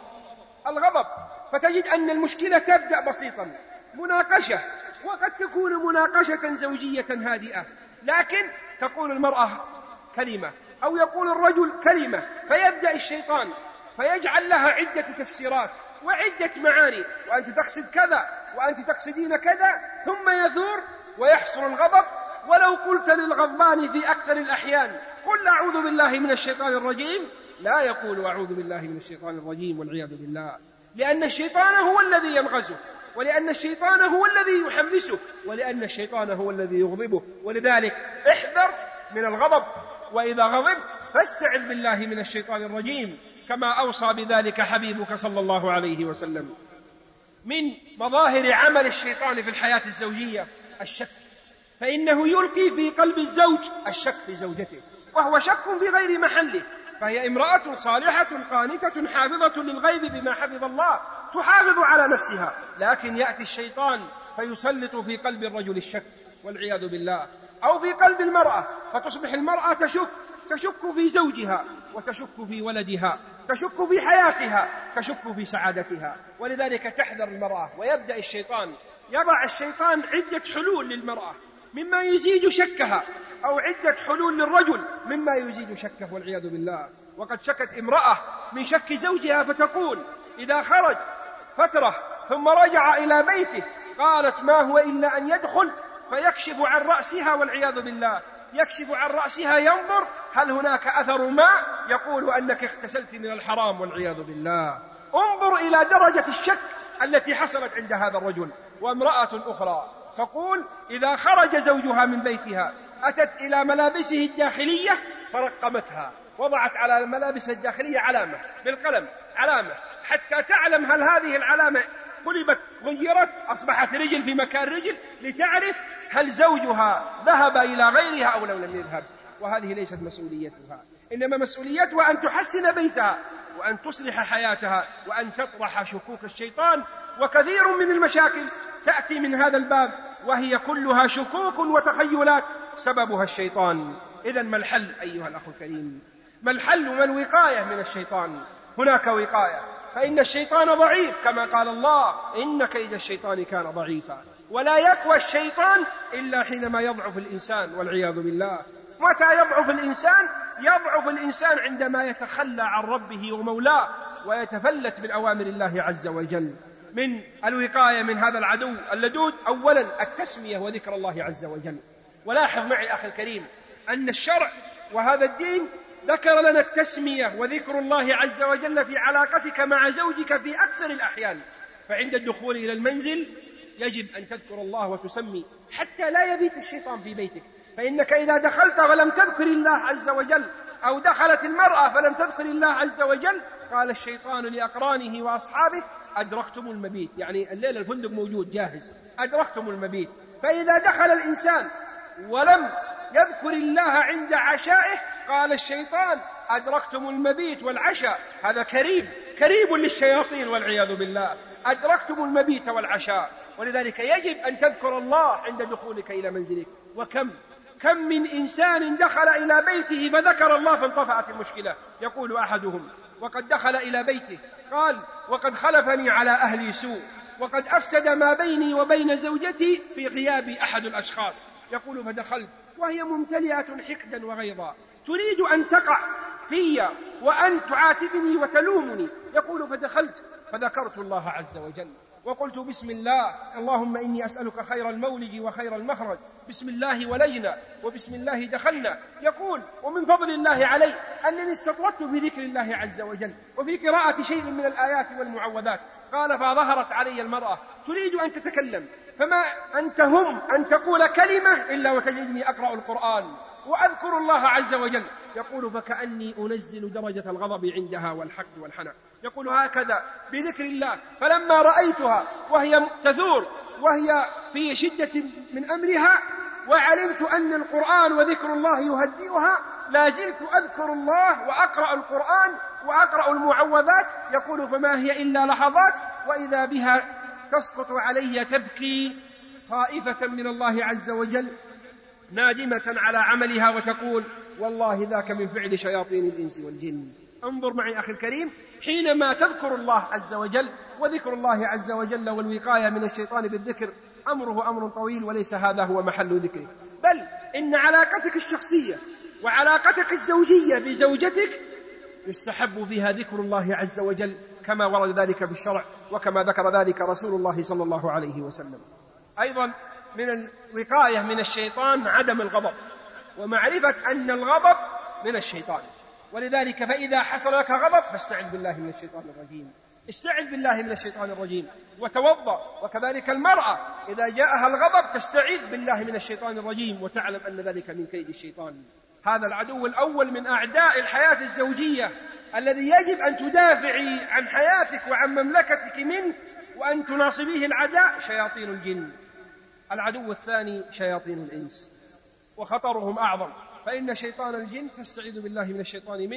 فتجد أن المشكلة تبدأ بسيطا، مناقشة، وقد تكون مناقشة زوجية هادئة، لكن تقول المرأة كلمة أو يقول الرجل كلمة، فيبدأ الشيطان فيجعل لها عدة تفسيرات وعدة معاني، وأنت تقصد كذا وأنت تقصدين كذا، ثم يثور ويحصل الغضب. ولو قلت للغضبان في أكثر الأحيان قل أعوذ بالله من الشيطان الرجيم، لا يقول أعوذ بالله من الشيطان الرجيم والعياذ بالله، لأن الشيطان هو الذي ينغزه، ولأن الشيطان هو الذي يحمسه، ولأن الشيطان هو الذي يغضبه. ولذلك احذر من الغضب، وإذا غضب فاستعذ بالله من الشيطان الرجيم، كما أوصى بذلك حبيبك صلى الله عليه وسلم. من مظاهر عمل الشيطان في الحياة الزوجية الشك، فإنه يلقي في قلب الزوج الشك في زوجته، وهو شك في غير محله، فهي امرأة صالحة قانتة حافظة للغيب بما حفظ الله، تحافظ على نفسها، لكن يأتي الشيطان فيسلط في قلب الرجل الشك والعياذ بالله، أو في قلب المرأة، فتصبح المرأة تشك في زوجها، وتشك في ولدها، تشك في حياتها، تشك في سعادتها. ولذلك تحذر المرأة، ويبدأ يضع الشيطان عدة حلول للمرأة مما يزيد شكها، أو عدة حلول للرجل مما يزيد شكه والعياذ بالله. وقد شكت امرأة من شك زوجها فتقول إذا خرج فترة ثم رجع إلى بيته قالت ما هو إلا أن يدخل فيكشف عن رأسها والعياذ بالله، يكشف عن رأسها ينظر هل هناك أثر ماء يقول أنك اغتسلت من الحرام والعياذ بالله. انظر إلى درجة الشك التي حصلت عند هذا الرجل. وامرأة أخرى تقول إذا خرج زوجها من بيتها أتت إلى ملابسه الداخلية فرقمتها، وضعت على الملابس الداخلية علامة بالقلم، علامة حتى تعلم هل هذه العلامة قلبت غيرت أصبحت رجل في مكان رجل، لتعرف هل زوجها ذهب إلى غيرها أو لم يذهب. وهذه ليست مسؤوليتها، إنما مسؤوليتها أن تحسن بيتها وأن تصلح حياتها وأن تطرح شكوك الشيطان. وكثير من المشاكل تأتي من هذا الباب، وهي كلها شكوك وتخيلات سببها الشيطان. إذن ما الحل أيها الأخ الكريم؟ ما الحل وما الوقاية من الشيطان؟ هناك وقاية، فإن الشيطان ضعيف كما قال الله إن كيد الشيطان كان ضعيفا، ولا يقوى الشيطان إلا حينما يضعف الإنسان والعياذ بالله. متى يضعف الإنسان؟ يضعف الإنسان عندما يتخلى عن ربه ومولاه ويتفلت من أوامر الله عز وجل. من الوقاية من هذا العدو اللدود أولا التسمية وذكر الله عز وجل. ولاحظ معي أخي الكريم أن الشرع وهذا الدين ذكر لنا التسمية وذكر الله عز وجل في علاقتك مع زوجك في أكثر الأحيان. فعند الدخول إلى المنزل يجب أن تذكر الله وتسمي حتى لا يبيت الشيطان في بيتك، فإنك إذا دخلت ولم تذكر الله عز وجل، أو دخلت المرأة فلم تذكر الله عز وجل، قال الشيطان لأقرانه وأصحابه أدركتم المبيت، يعني الليلة الفندق موجود جاهز، أدركتم المبيت. فإذا دخل الإنسان ولم يذكر الله عند عشائه قال الشيطان أدركتم المبيت والعشاء، هذا كريب للشياطين والعياذ بالله، أدركتم المبيت والعشاء. ولذلك يجب أن تذكر الله عند دخولك إلى منزلك. وكم من إنسان دخل إلى بيته فذكر الله فانطفأت المشكلة. يقول أحدهم وقد دخل إلى بيته قال وقد خلفني على أهلي سوء، وقد أفسد ما بيني وبين زوجتي في غياب أحد الأشخاص. يقول فدخلت وهي ممتلئة حقدا وغيظا تريد أن تقع في وأن تعاتبني وتلومني. يقول فدخلت فذكرت الله عز وجل وقلت بسم الله اللهم إني أسألك خير المولج وخير المخرج، بسم الله ولينا وبسم الله دخلنا. يقول ومن فضل الله علي أنني استطردت بذكر الله عز وجل وفي قراءة شيء من الآيات والمعوذات. قال فظهرت علي المرأة تريد أن تتكلم، فما أنت هم أن تقول كلمة إلا وتجدني أقرأ القرآن وأذكر الله عز وجل. يقول فكأني أنزل درجة الغضب عندها والحقد والحنق. يقول هكذا بذكر الله، فلما رأيتها وهي تثور وهي في شدة من أمرها وعلمت أن القرآن وذكر الله يهدئها لا زلت أذكر الله وأقرأ القرآن وأقرأ المعوذات. يقول فما هي إلا لحظات وإذا بها تسقط علي تبكي خائفة من الله عز وجل نادمة على عملها وتقول والله ذاك من فعل شياطين الإنس والجن. انظر معي أخي الكريم، حينما تذكر الله عز وجل وذكر الله عز وجل والوقاية من الشيطان بالذكر أمره أمر طويل، وليس هذا هو محل ذكره، بل إن علاقتك الشخصية وعلاقتك الزوجية بزوجتك يستحب فيها ذكر الله عز وجل كما ورد ذلك في الشرع وكما ذكر ذلك رسول الله صلى الله عليه وسلم. أيضا من الوقاية من الشيطان عدم الغضب ومعرفة أن الغضب من الشيطان. ولذلك فإذا حصل لك غضب فاستعذ بالله من الشيطان الرجيم، استعذ بالله من الشيطان الرجيم وتوضأ. وكذلك المرأة إذا جاءها الغضب تستعيذ بالله من الشيطان الرجيم وتعلم أن ذلك من كيد الشيطان. هذا العدو الأول من أعداء الحياة الزوجية الذي يجب أن تدافعي عن حياتك وعن مملكتك منه وأن تناصبيه العداء شياطين الجن. العدو الثاني شياطين الإنس، وخطرهم أعظم، فإن شيطان الجن تستعيذ بالله من الشيطان منه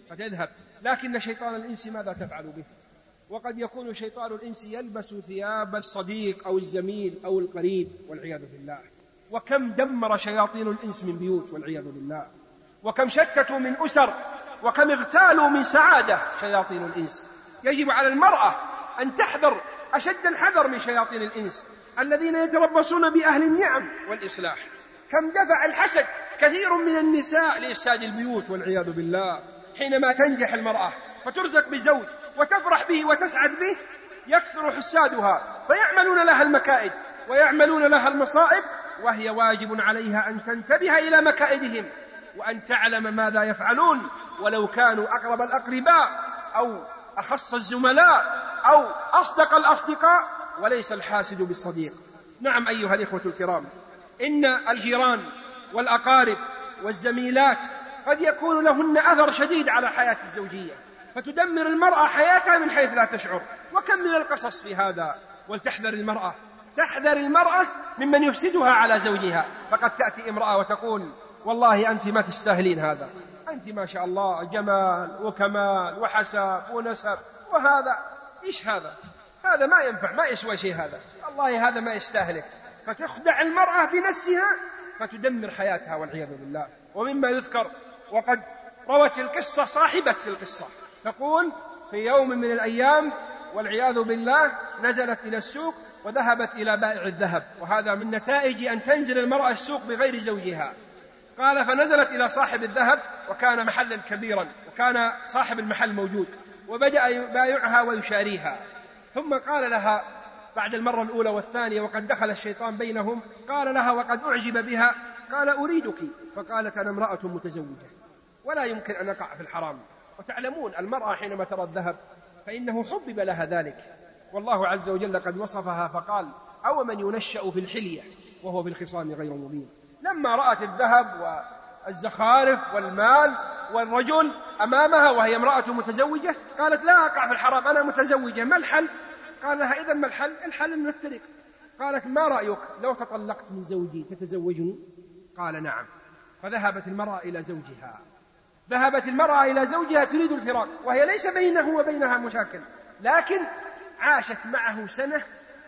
فتذهب. لكن شيطان الإنس ماذا تفعل به؟ وقد يكون شيطان الإنس يلبس ثياب الصديق أو الزميل أو القريب والعياذ بالله. وكم دمر شياطين الإنس من بيوت والعياذ بالله، وكم شتتوا من أسر، وكم اغتالوا من سعادة شياطين الإنس. يجب على المرأة أن تحذر أشد الحذر من شياطين الإنس الذين يتربصون بأهل النعم والإصلاح. كم دفع الحسد كثير من النساء لإفساد البيوت والعياذ بالله. حينما تنجح المرأة فترزق بزوج وتفرح به وتسعد به، يكثر حسادها فيعملون لها المكائد ويعملون لها المصائب، وهي واجب عليها أن تنتبه إلى مكائدهم وأن تعلم ماذا يفعلون، ولو كانوا أقرب الأقرباء أو أخص الزملاء أو أصدق الأصدقاء، وليس الحاسد بالصديق. نعم أيها الإخوة الكرام، إن الجيران والأقارب والزميلات قد يكون لهن أثر شديد على حياة الزوجية، فتدمر المرأة حياتها من حيث لا تشعر. وكم من القصص في هذا. ولتحذر المرأة، تحذر المرأة ممن يفسدها على زوجها. فقد تأتي امرأة وتقول والله أنت ما تستاهلين هذا، أنت ما شاء الله جمال وكمال وحسب ونسب، وهذا إيش هذا ما ينفع، ما يسوى شيء، هذا والله هذا ما يستاهلك. فتخدع المرأة بنفسها فتدمر حياتها والعياذ بالله. ومما يذكر، وقد روت القصة صاحبة القصة تقول في يوم من الأيام والعياذ بالله نزلت إلى السوق وذهبت إلى بائع الذهب، وهذا من نتائج أن تنزل المرأة السوق بغير زوجها. قال فنزلت إلى صاحب الذهب، وكان محلا كبيرا وكان صاحب المحل موجود، وبدأ يبايعها ويشاريها. ثم قال لها بعد المرة الأولى والثانية وقد دخل الشيطان بينهم، قال لها وقد أعجب بها، قال أريدك. فقالت أنا امرأة متزوجة ولا يمكن أن أقع في الحرام. وتعلمون المرأة حينما ترى الذهب فإنه حبب لها ذلك، والله عز وجل قد وصفها فقال أو من ينشأ في الحلية وهو في الخصام غير مبين. لما رأت الذهب والزخارف والمال والرجل أمامها وهي امرأة متزوجة قالت لا أقع في الحرام، أنا متزوجة، ما الحل؟ قال لها إذن ما الحل؟ الحل أن نفترق. قالت ما رأيك لو تطلقت من زوجي تتزوجني؟ قال نعم. فذهبت المرأة إلى زوجها، ذهبت المرأة إلى زوجها تريد الفراق، وهي ليس بينه وبينها مشاكل، لكن عاشت معه سنة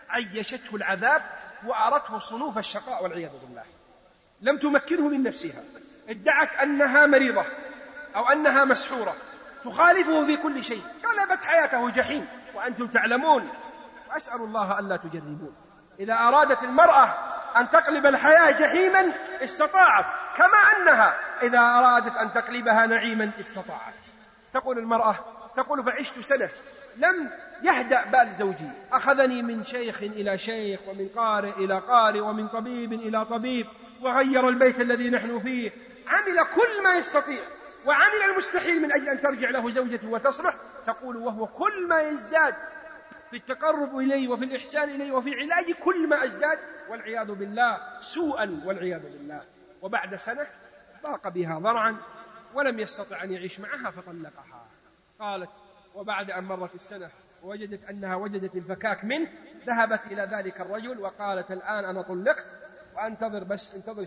عيشته العذاب وأرته صنوف الشقاء والعياذ بالله. لم تمكنه من نفسها، ادعت أنها مريضة أو أنها مسحورة، تخالفه في كل شيء، قلبت حياته جحيم وأنتم تعلمون. وأسأل الله ألا تجربون. إذا أرادت المرأة أن تقلب الحياة جحيما استطاعت، كما أنها إذا أرادت أن تقلبها نعيما استطاعت. تقول المرأة، تقول فعشت سنة لم يهدأ بال زوجي، أخذني من شيخ إلى شيخ ومن قارئ إلى قارئ ومن طبيب إلى طبيب، وغير البيت الذي نحن فيه، عمل كل ما يستطيع وعمل المستحيل من أجل أن ترجع له زوجته وتصلح. تقول وهو كل ما يزداد في التقرب إليه وفي الإحسان إليه وفي علاج كل ما أزداد والعياذ بالله سوءا والعياذ بالله. وبعد سنة ضاق بها ضرعا ولم يستطع أن يعيش معها فطلقها. قالت وبعد أن مرت السنة ووجدت أنها وجدت الفكاك منه، ذهبت إلى ذلك الرجل وقالت الآن أنا طلقت وأنتظر، بس انتظر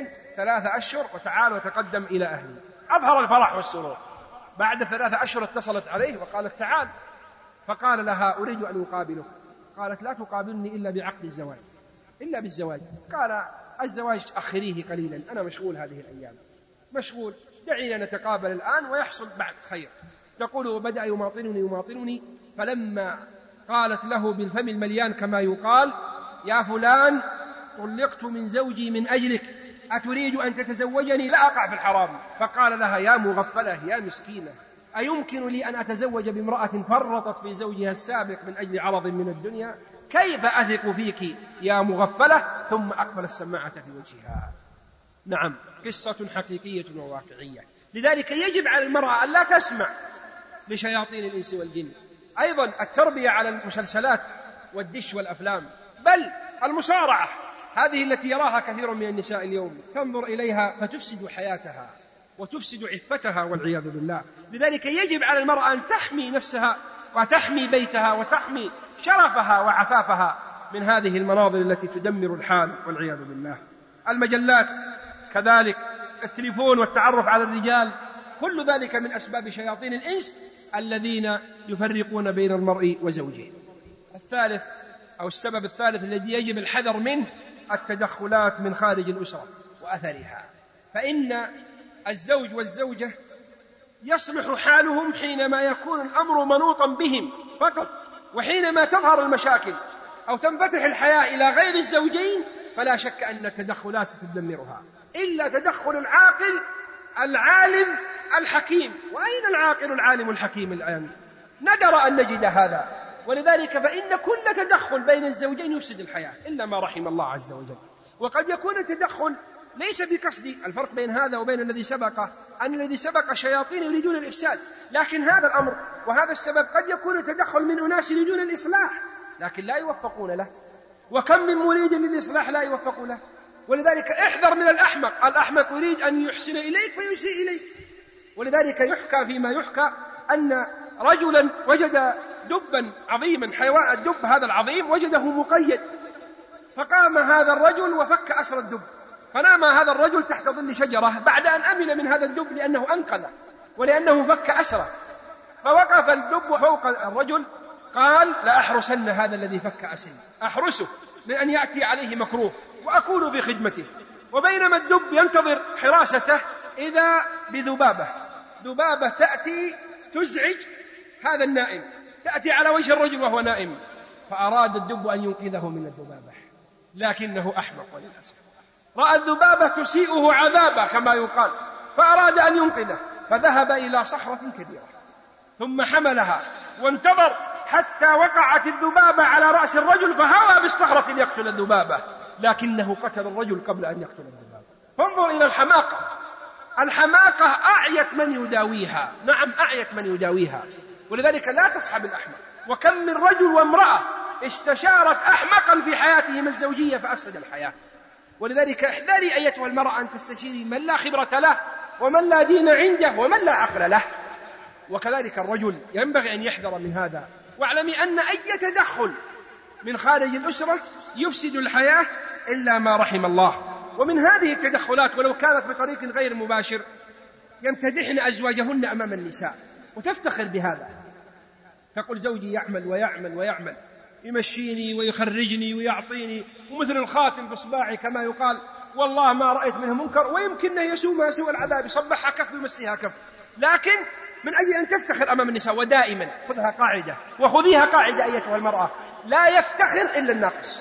2-3 أشهر وتعال وتقدم إلى أهلي. أظهر الفرح والسرور. بعد 3 أشهر اتصلت عليه وقالت تعال، فقال لها أريد أن أقابلك. قالت لا تقابلني إلا بعقد الزواج، إلا بالزواج. قال الزواج أخريه قليلا، أنا مشغول هذه الأيام، مشغول، دعينا نتقابل الآن ويحصل بعد خير. تقول وبدأ يماطلني فلما قالت له بالفم المليان كما يقال يا فلان طلقت من زوجي من أجلك، أتريد أن تتزوجني؟ لا أقع في الحرام. فقال لها يا مغفلة يا مسكينة، أيمكن لي أن أتزوج بامرأة فرطت في زوجها السابق من أجل عرض من الدنيا؟ كيف أثق فيك يا مغفلة؟ ثم أقبل السماعة في وجهها. نعم، قصة حقيقية وواقعية. لذلك يجب على المرأة أن لا تسمع لشياطين الإنس والجن. أيضا التربية على المسلسلات والدش والأفلام، بل المصارعة هذه التي يراها كثير من النساء اليوم، تنظر إليها فتفسد حياتها وتفسد عفتها والعياذ بالله. لذلك يجب على المرأة أن تحمي نفسها وتحمي بيتها وتحمي شرفها وعفافها من هذه المناظر التي تدمر الحال والعياذ بالله. المجلات كذلك، التليفون والتعرف على الرجال، كل ذلك من أسباب شياطين الإنس الذين يفرقون بين المرء وزوجه. الثالث أو السبب الثالث الذي يجب الحذر منه التدخلات من خارج الأسرة وأثرها. فإن الزوج والزوجة يصلح حالهم حينما يكون الأمر منوطا بهم فقط، وحينما تظهر المشاكل أو تنفتح الحياة إلى غير الزوجين فلا شك أن التدخلات ستدمرها، إلا تدخل العاقل العالم الحكيم. وأين العاقل العالم الحكيم الآن؟ ندر أن نجد هذا. ولذلك فإن كل تدخل بين الزوجين يفسد الحياة إلا ما رحم الله عز وجل. وقد يكون التدخل ليس بقصد. الفرق بين هذا وبين الذي سبقه أن الذي سبق شياطين يريدون الإفساد، لكن هذا الأمر وهذا السبب قد يكون تدخل من أناس يريدون الإصلاح لكن لا يوفقون له، وكم من مريد للإصلاح لا يوفق له. ولذلك احذر من الأحمق. الأحمق يريد أن يحسن إليك فيسيء إليك. ولذلك يحكى فيما يحكى أن رجلا وجد دبا عظيما، حيوان الدب هذا العظيم وجده مقيد، فقام هذا الرجل وفك أسر الدب، فنام هذا الرجل تحت ظل شجرة بعد أن أمن من هذا الدب لأنه أنقذه ولأنه فك أسره. فوقف الدب فوق الرجل قال: لأحرسن هذا الذي فك أسري، أحرسه من أن يأتي عليه مكروه وأكون في خدمته. وبينما الدب ينتظر حراسته إذا ذبابة تأتي تزعج هذا النائم، تأتي على وجه الرجل وهو نائم، فأراد الدب أن ينقذه من الذبابة لكنه أحمق وللأسف. رأى الذبابة تسيئه عذابا كما يقال، فأراد أن ينقذه، فذهب إلى صخرة كبيرة ثم حملها وانتظر حتى وقعت الذبابة على رأس الرجل، فهوى بالصخرة ليقتل الذبابة، لكنه قتل الرجل قبل أن يقتل الذبابة. فانظر إلى الحماقة. الحماقة أعيت من يداويها، نعم أعيت من يداويها. ولذلك لا تصحب الأحمق. وكم من رجل وامرأة استشارت أحمقا في حياتهم الزوجية فأفسد الحياة. ولذلك احذري أيتها المرأة أن تستشيري من لا خبرة له ومن لا دين عنده ومن لا عقل له. وكذلك الرجل ينبغي أن يحذر من هذا. واعلمي أن أي تدخل من خارج الأسرة يفسد الحياة إلا ما رحم الله. ومن هذه التدخلات ولو كانت بطريق غير مباشر يمتدحن أزواجهن أمام النساء وتفتخر بهذا، تقول: زوجي يعمل ويعمل ويعمل، يمشيني ويخرجني ويعطيني، ومثل الخاتم بإصبعي كما يقال، والله ما رأيت منه منكر، ويمكن أن يسومها سوء العذاب، يصبحها كف ويمسيها كف. لكن من أجل أن تفتخر أمام النساء. ودائما خذها قاعدة وخذيها قاعدة أيتها المرأة: لا يفتخر إلا الناقص،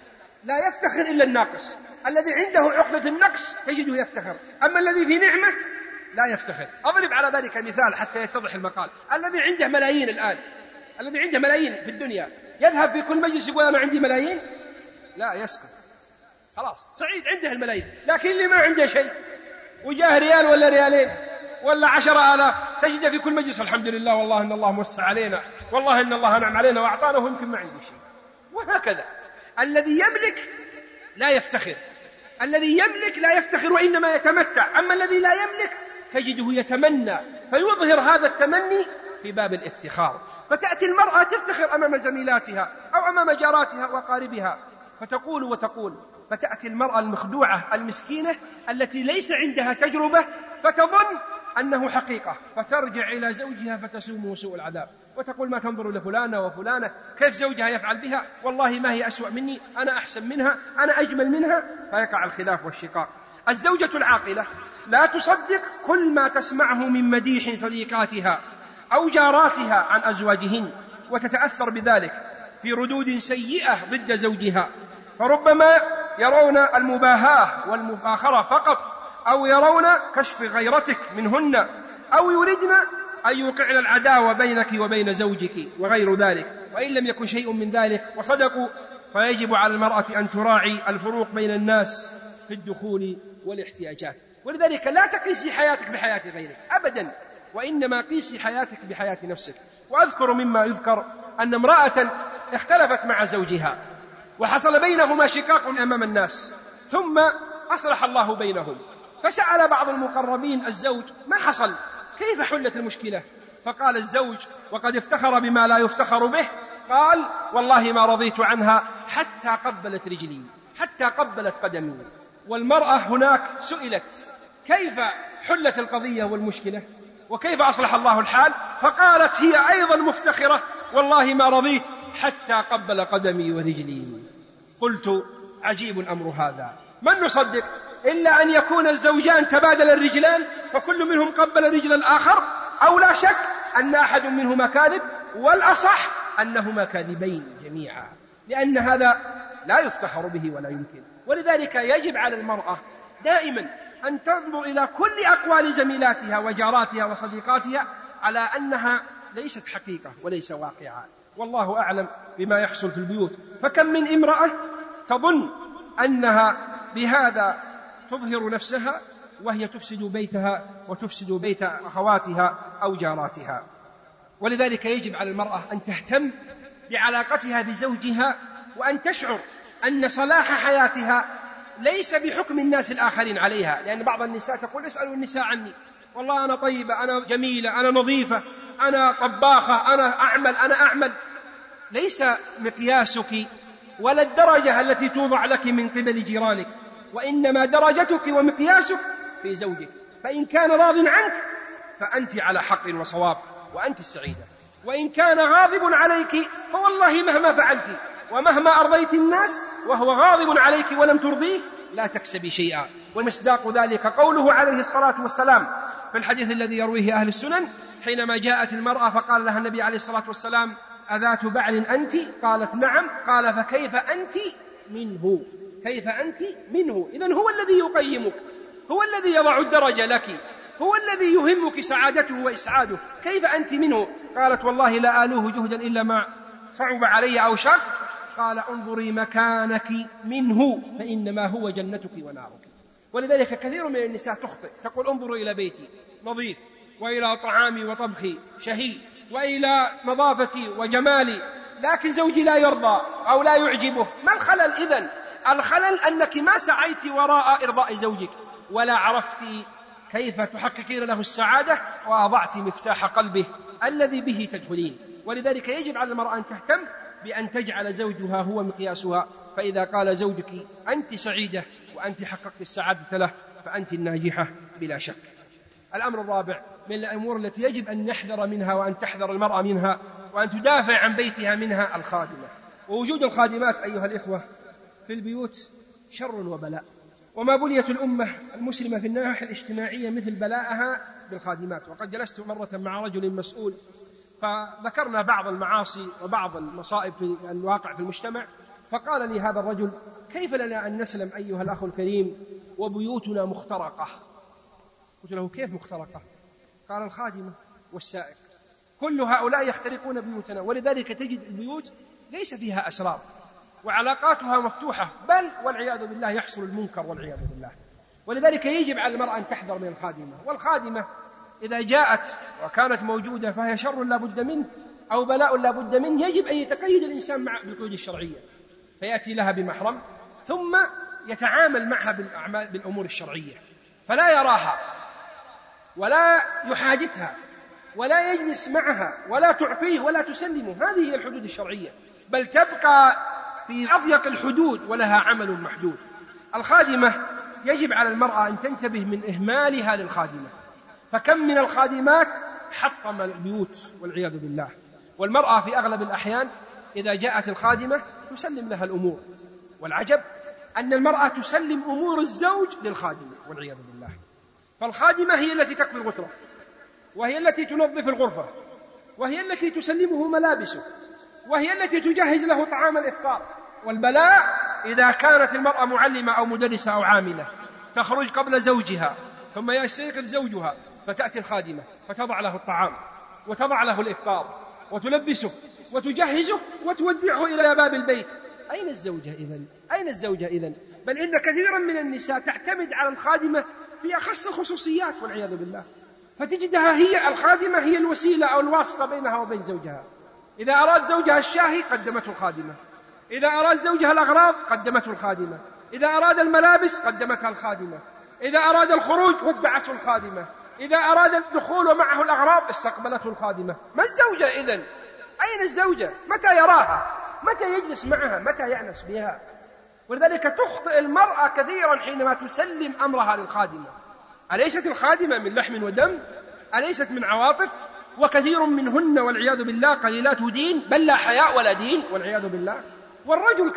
لا يفتخر إلا الناقص. الذي عنده عقدة النقص تجده يفتخر، أما الذي في نعمة لا يفتخر. أضرب على ذلك مثال حتى يتضح المقال. الذي عنده ملايين الآن، الذي عنده ملايين في الدنيا يذهب في كل مجلس يقول: أنا عندي ملايين؟ لا، يسكت، خلاص سعيد عنده الملايين. لكن اللي ما عنده شيء وجاه ريال ولا ريالين ولا 10,000 تجد في كل مجلس: الحمد لله، والله إن الله موسع علينا، والله إن الله نعم علينا وأعطانا، ويمكن ما عنده شيء. وهكذا الذي يملك لا يفتخر، الذي يملك لا يفتخر وإنما يتمتع. أما الذي لا يملك تجده يتمنى، فيظهر هذا التمني في باب الافتخار. فتأتي المرأة تفتخر أمام زميلاتها أو أمام جاراتها وقاربها فتقول وتقول، فتأتي المرأة المخدوعة المسكينة التي ليس عندها تجربة فتظن أنه حقيقة، فترجع إلى زوجها فتسومه سوء العذاب وتقول: ما تنظر لفلانة وفلانة كيف زوجها يفعل بها، والله ما هي أسوأ مني، أنا أحسن منها، أنا أجمل منها، فيقع الخلاف والشقاق. الزوجة العاقلة لا تصدق كل ما تسمعه من مديح صديقاتها أو جاراتها عن أزواجهن، وتتأثر بذلك في ردود سيئة ضد زوجها، فربما يرون المباهاة والمفاخرة فقط، أو يرون كشف غيرتك منهن، أو يريدن أن يوقعن العداوة بينك وبين زوجك وغير ذلك. وإن لم يكن شيء من ذلك وصدقوا، فيجب على المرأة أن تراعي الفروق بين الناس في الدخول والاحتياجات. ولذلك لا تقيسي حياتك بحياة غيرك أبدا، وإنما قيسي حياتك بحياة نفسك. وأذكر مما يذكر أن امرأة اختلفت مع زوجها وحصل بينهما شقاق أمام الناس، ثم أصلح الله بينهم، فسأل بعض المقربين الزوج: ما حصل؟ كيف حلت المشكلة؟ فقال الزوج وقد افتخر بما لا يفتخر به، قال: والله ما رضيت عنها حتى قبلت رجلي، حتى قبلت قدمي. والمرأة هناك سئلت: كيف حلت القضية والمشكلة؟ وكيف أصلح الله الحال؟ فقالت هي أيضا مفتخرة: والله ما رضيت حتى قبل قدمي ورجلي. قلت: عجيب الأمر هذا، من نصدق إلا أن يكون الزوجان تبادل الرجلان فكل منهم قبل رجل الآخر، أو لا شك أن أحد منهما كاذب، والأصح أنهما كاذبين جميعا، لأن هذا لا يفتخر به ولا يمكن. ولذلك يجب على المرأة دائما أن تنظر إلى كل أقوال زميلاتها وجاراتها وصديقاتها على أنها ليست حقيقة وليس واقعة، والله أعلم بما يحصل في البيوت. فكم من امرأة تظن أنها بهذا تظهر نفسها وهي تفسد بيتها وتفسد بيت أخواتها أو جاراتها. ولذلك يجب على المرأة أن تهتم بعلاقتها بزوجها، وأن تشعر أن صلاح حياتها ليس بحكم الناس الآخرين عليها، لأن بعض النساء تقول: اسألوا النساء عني، والله أنا طيبة، أنا جميلة، أنا نظيفة، أنا طباخة، أنا أعمل. ليس مقياسك ولا الدرجة التي توضع لك من قبل جيرانك، وإنما درجتك ومقياسك في زوجك، فإن كان راض عنك فأنت على حق وصواب وأنت السعيدة، وإن كان غاضب عليك فوالله مهما فعلت ومهما أرضيت الناس وهو غاضب عليك ولم ترضيه لا تكسبي شيئا. ومصداق ذلك قوله عليه الصلاة والسلام في الحديث الذي يرويه أهل السنن، حينما جاءت المرأة فقال لها النبي عليه الصلاة والسلام: أذات بعل أنت؟ قالت: نعم. قال: فكيف أنت منه؟ كيف أنت منه؟ إذن هو الذي يقيمك، هو الذي يضع الدرجة لك، هو الذي يهمك سعادته وإسعاده. كيف أنت منه؟ قالت: والله لا آلوه جهدا إلا ما صعب علي أو شق. قال: انظري مكانك منه فإنما هو جنتك ونارك. ولذلك كثير من النساء تخطئ، تقول: انظروا إلى بيتي نظيف، وإلى طعامي وطبخي شهي، وإلى نظافتي وجمالي، لكن زوجي لا يرضى أو لا يعجبه. ما الخلل إذن؟ الخلل أنك ما سعيت وراء إرضاء زوجك، ولا عرفت كيف تحققين له السعادة، وأضعت مفتاح قلبه الذي به تدخلين. ولذلك يجب على المرأة أن تهتم بأن تجعل زوجها هو مقياسها، فإذا قال زوجك أنت سعيدة وأنت حققت السعادة له فأنت الناجحة بلا شك. الأمر الرابع من الأمور التي يجب أن نحذر منها وأن تحذر المرأة منها وأن تدافع عن بيتها منها الخادمة. ووجود الخادمات أيها الإخوة في البيوت شر وبلاء، وما بليت الأمة المسلمة في الناحية الاجتماعية مثل بلاءها بالخادمات. وقد جلست مرة مع رجل مسؤول فذكرنا بعض المعاصي وبعض المصائب في الواقع في المجتمع، فقال لي هذا الرجل: كيف لنا أن نسلم أيها الأخ الكريم وبيوتنا مخترقة؟ قلت له: كيف مخترقة؟ قال: الخادمة والسائق كل هؤلاء يخترقون بيوتنا. ولذلك تجد البيوت ليس فيها أسرار وعلاقاتها مفتوحة، بل والعياذ بالله يحصل المنكر والعياذ بالله. ولذلك يجب على المرأة أن تحذر من الخادمة. والخادمة إذا جاءت وكانت موجودة فهي شر لا بد منه أو بلاء لا بد منه، يجب أن يتقيد الإنسان مع بالقيود الشرعية، فيأتي لها بمحرم ثم يتعامل معها بالأمور الشرعية، فلا يراها ولا يحادثها ولا يجلس معها ولا تعطيه ولا تسلمه. هذه هي الحدود الشرعية، بل تبقى في أضيق الحدود ولها عمل محدود. الخادمة يجب على المرأة أن تنتبه من إهمالها للخادمة، فكم من الخادمات حطم البيوت والعياذ بالله. والمرأة في أغلب الأحيان إذا جاءت الخادمة تسلم لها الأمور، والعجب أن المرأة تسلم أمور الزوج للخادمة والعياذ بالله. فالخادمة هي التي تكوي الغترة، وهي التي تنظف الغرفة، وهي التي تسلمه ملابسه، وهي التي تجهز له طعام الإفطار. والبلاء إذا كانت المرأة معلمة أو مدرسة أو عاملة، تخرج قبل زوجها ثم يستيقظ زوجها فتأتي الخادمة فتضع له الطعام وتضع له الإفطار وتلبسه وتجهزه وتودعه إلى باب البيت. أين الزوجة إذن؟ أين الزوجة إذن؟ بل إن كثيرا من النساء تعتمد على الخادمة في أخص الخصوصيات والعياذ بالله، فتجدها هي الخادمة هي الوسيلة أو الواسطة بينها وبين زوجها. إذا أراد زوجها الشاهي قدمته الخادمة، إذا أراد زوجها الأغراض قدمته الخادمة، إذا أراد الملابس قدمتها الخادمة، إذا أراد الخروج ودعته الخادمة، إذا أراد الدخول ومعه الأغراض استقبلته الخادمة. ما الزوجة إذن؟ أين الزوجة؟ متى يراها؟ متى يجلس معها؟ متى يأنس بها؟ ولذلك تخطئ المرأة كثيرا حينما تسلم أمرها للخادمة. أليست الخادمة من لحم ودم؟ أليست من عواطف؟ وكثير منهن والعياذ بالله قليلات دين، بل لا حياء ولا دين والعياذ بالله. والرجل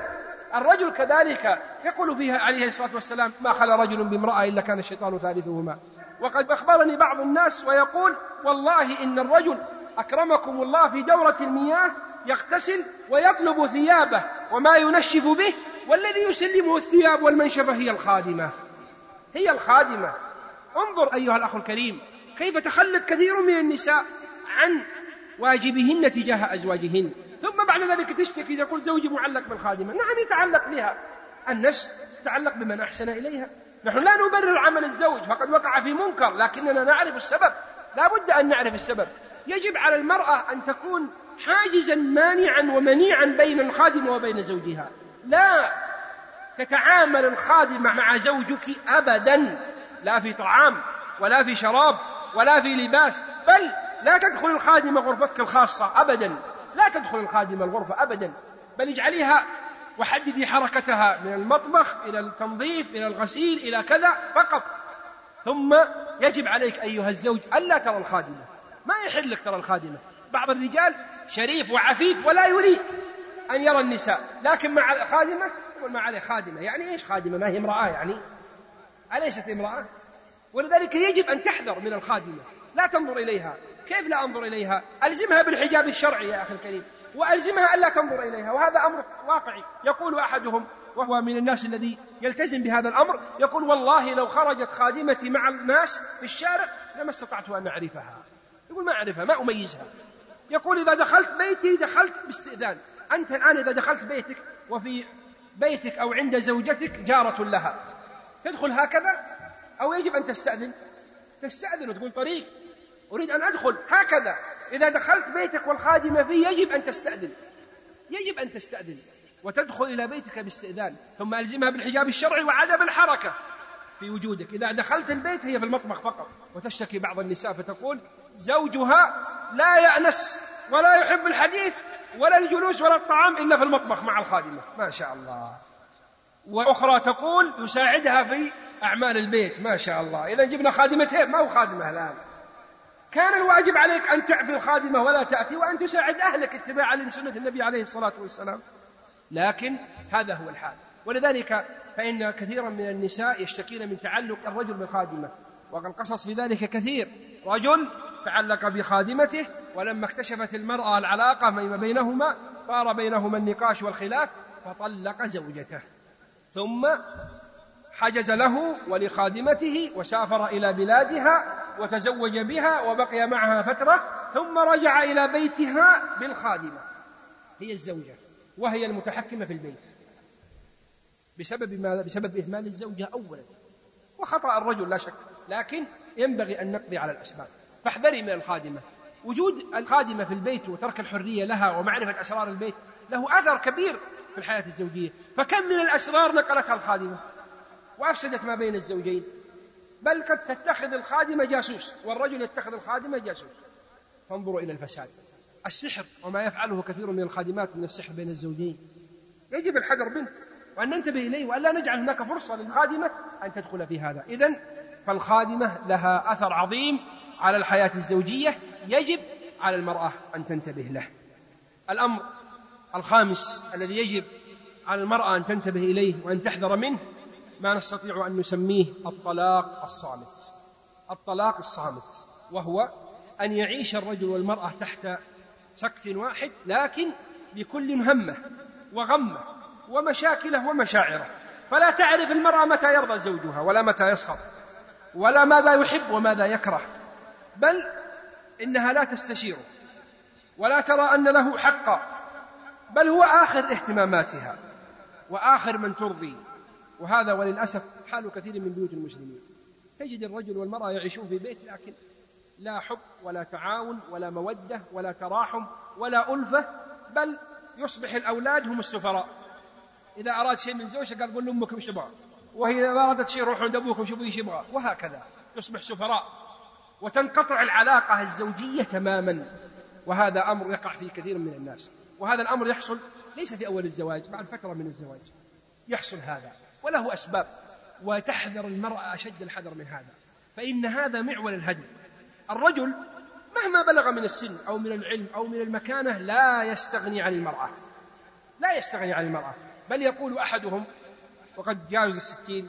كذلك يقول فيها عليه الصلاة والسلام: ما خلا رجل بامرأة إلا كان الشيطان ثالثهما. وقد أخبرني بعض الناس ويقول: والله إن الرجل أكرمكم الله في دورة المياه يغتسل ويطلب ثيابه وما ينشف به، والذي يسلمه الثياب والمنشفة هي الخادمة. انظر أيها الأخ الكريم كيف تخلت كثير من النساء عن واجبهن تجاه أزواجهن، ثم بعد ذلك تشتكي تقول: زوجي معلق بالخادمة. نعم، يتعلق بها، النفس تتعلق بمن أحسن إليها. نحن لا نبرر عمل الزوج، فقد وقع في منكر، لكننا نعرف السبب، لا بد أن نعرف السبب. يجب على المرأة أن تكون حاجزا مانعا ومنيعا بين الخادمة وبين زوجها. لا تتعامل الخادمة مع زوجك أبدا، لا في طعام ولا في شراب ولا في لباس، بل لا تدخل الخادمة غرفتك الخاصة أبدا، لا تدخل الخادمة الغرفة أبدا، بل اجعليها وحددي حركتها من المطبخ إلى التنظيف إلى الغسيل إلى كذا فقط. ثم يجب عليك أيها الزوج ألا ترى الخادمة، ما يحل لك ترى الخادمة. بعض الرجال شريف وعفيف ولا يريد أن يرى النساء، لكن مع الخادمة يقول: ما عليه خادمة. يعني إيش خادمة؟ ما هي امرأة؟ يعني أليست امرأة؟ ولذلك يجب أن تحذر من الخادمة، لا تنظر إليها. كيف لا أنظر إليها؟ ألزمها بالحجاب الشرعي يا أخي الكريم، وألزمها ألا تنظر إليها، وهذا أمر واقعي. يقول أحدهم وهو من الناس الذي يلتزم بهذا الأمر، يقول: والله لو خرجت خادمتي مع الناس في الشارع لما استطعت أن أعرفها. يقول: ما أعرفها، ما أميزها. يقول: إذا دخلت بيتي دخلت باستئذان. أنت الآن إذا دخلت بيتك وفي بيتك أو عند زوجتك جارة لها، تدخل هكذا أو يجب أن تستأذن وتقول: طريق أريد أن أدخل هكذا. إذا دخلت بيتك والخادمة فيه يجب أن تستأذن وتدخل إلى بيتك باستئذان، ثم ألزمها بالحجاب الشرعي وعدم الحركة في وجودك. إذا دخلت البيت هي في المطبخ فقط. وتشتكي بعض النساء فتقول: زوجها لا يأنس ولا يحب الحديث ولا الجلوس ولا الطعام إلا في المطبخ مع الخادمة. ما شاء الله. وأخرى تقول: يساعدها في أعمال البيت. ما شاء الله. إذا جبنا خادمتين، ما هو خادمة الآن. كان الواجب عليك أن تعفي الخادمة ولا تأتي، وأن تساعد أهلك اتباعا لسنة النبي عليه الصلاة والسلام، لكن هذا هو الحال. ولذلك فإن كثيرا من النساء يشتكين من تعلق الرجل بالخادمة، وقد قصص في ذلك كثير. رجل تعلق بخادمته، ولما اكتشفت المرأة العلاقة ما بينهما صار بينهما النقاش والخلاف، فطلق زوجته، ثم حجز له ولخادمته وسافر إلى بلادها وتزوج بها وبقي معها فترة، ثم رجع إلى بيتها بالخادمة، هي الزوجة، وهي المتحكمة في البيت بسبب إهمال الزوجة أولا، وخطأ الرجل لا شك، لكن ينبغي أن نقضي على الأسباب. فاحذري من الخادمة. وجود الخادمة في البيت وترك الحرية لها ومعرفة أسرار البيت له أثر كبير في الحياة الزوجية. فكم من الأسرار نقلتها الخادمة وأفسدت ما بين الزوجين، بل قد تتخذ الخادمة جاسوس، والرجل يتخذ الخادمة جاسوس. فانظروا إلى الفساد. السحر وما يفعله كثير من الخادمات من السحر بين الزوجين يجب الحذر منه وأن ننتبه إليه، وأن لا نجعل هناك فرصة للخادمة أن تدخل في هذا. إذن فالخادمة لها أثر عظيم على الحياة الزوجية، يجب على المرأة أن تنتبه له. الأمر الخامس الذي يجب على المرأة أن تنتبه إليه وأن تحذر منه ما نستطيع أن نسميه الطلاق الصامت. الطلاق الصامت وهو أن يعيش الرجل والمرأة تحت سقف واحد، لكن بكل همه وغمه ومشاكله ومشاعره، فلا تعرف المرأة متى يرضى زوجها ولا متى يسخط ولا ماذا يحب وماذا يكره، بل إنها لا تستشيره ولا ترى أن له حقا، بل هو آخر اهتماماتها وآخر من ترضي. وهذا وللأسف حال كثير من بيوت المسلمين. تجد الرجل والمرأة يعيشون في بيت، لكن لا حب ولا تعاون ولا مودة ولا تراحم ولا ألفة، بل يصبح الأولاد هم السفراء. إذا أراد شيء من زوجها قال: قل لأمك وش تبغى، وهي إذا أرادت شيء روحوا عند أبوك وش يبغى، وهكذا يصبح سفراء، وتنقطع العلاقة الزوجية تماما. وهذا أمر يقع في كثير من الناس، وهذا الأمر يحصل ليس في أول الزواج، بعد فترة من الزواج يحصل هذا، وله أسباب. وتحذر المرأة أشد الحذر من هذا، فإن هذا معول الهدم، الرجل مهما بلغ من السن أو من العلم أو من المكانة لا يستغني عن المرأة، لا يستغني عن المرأة، بل يقول أحدهم وقد جاوز 60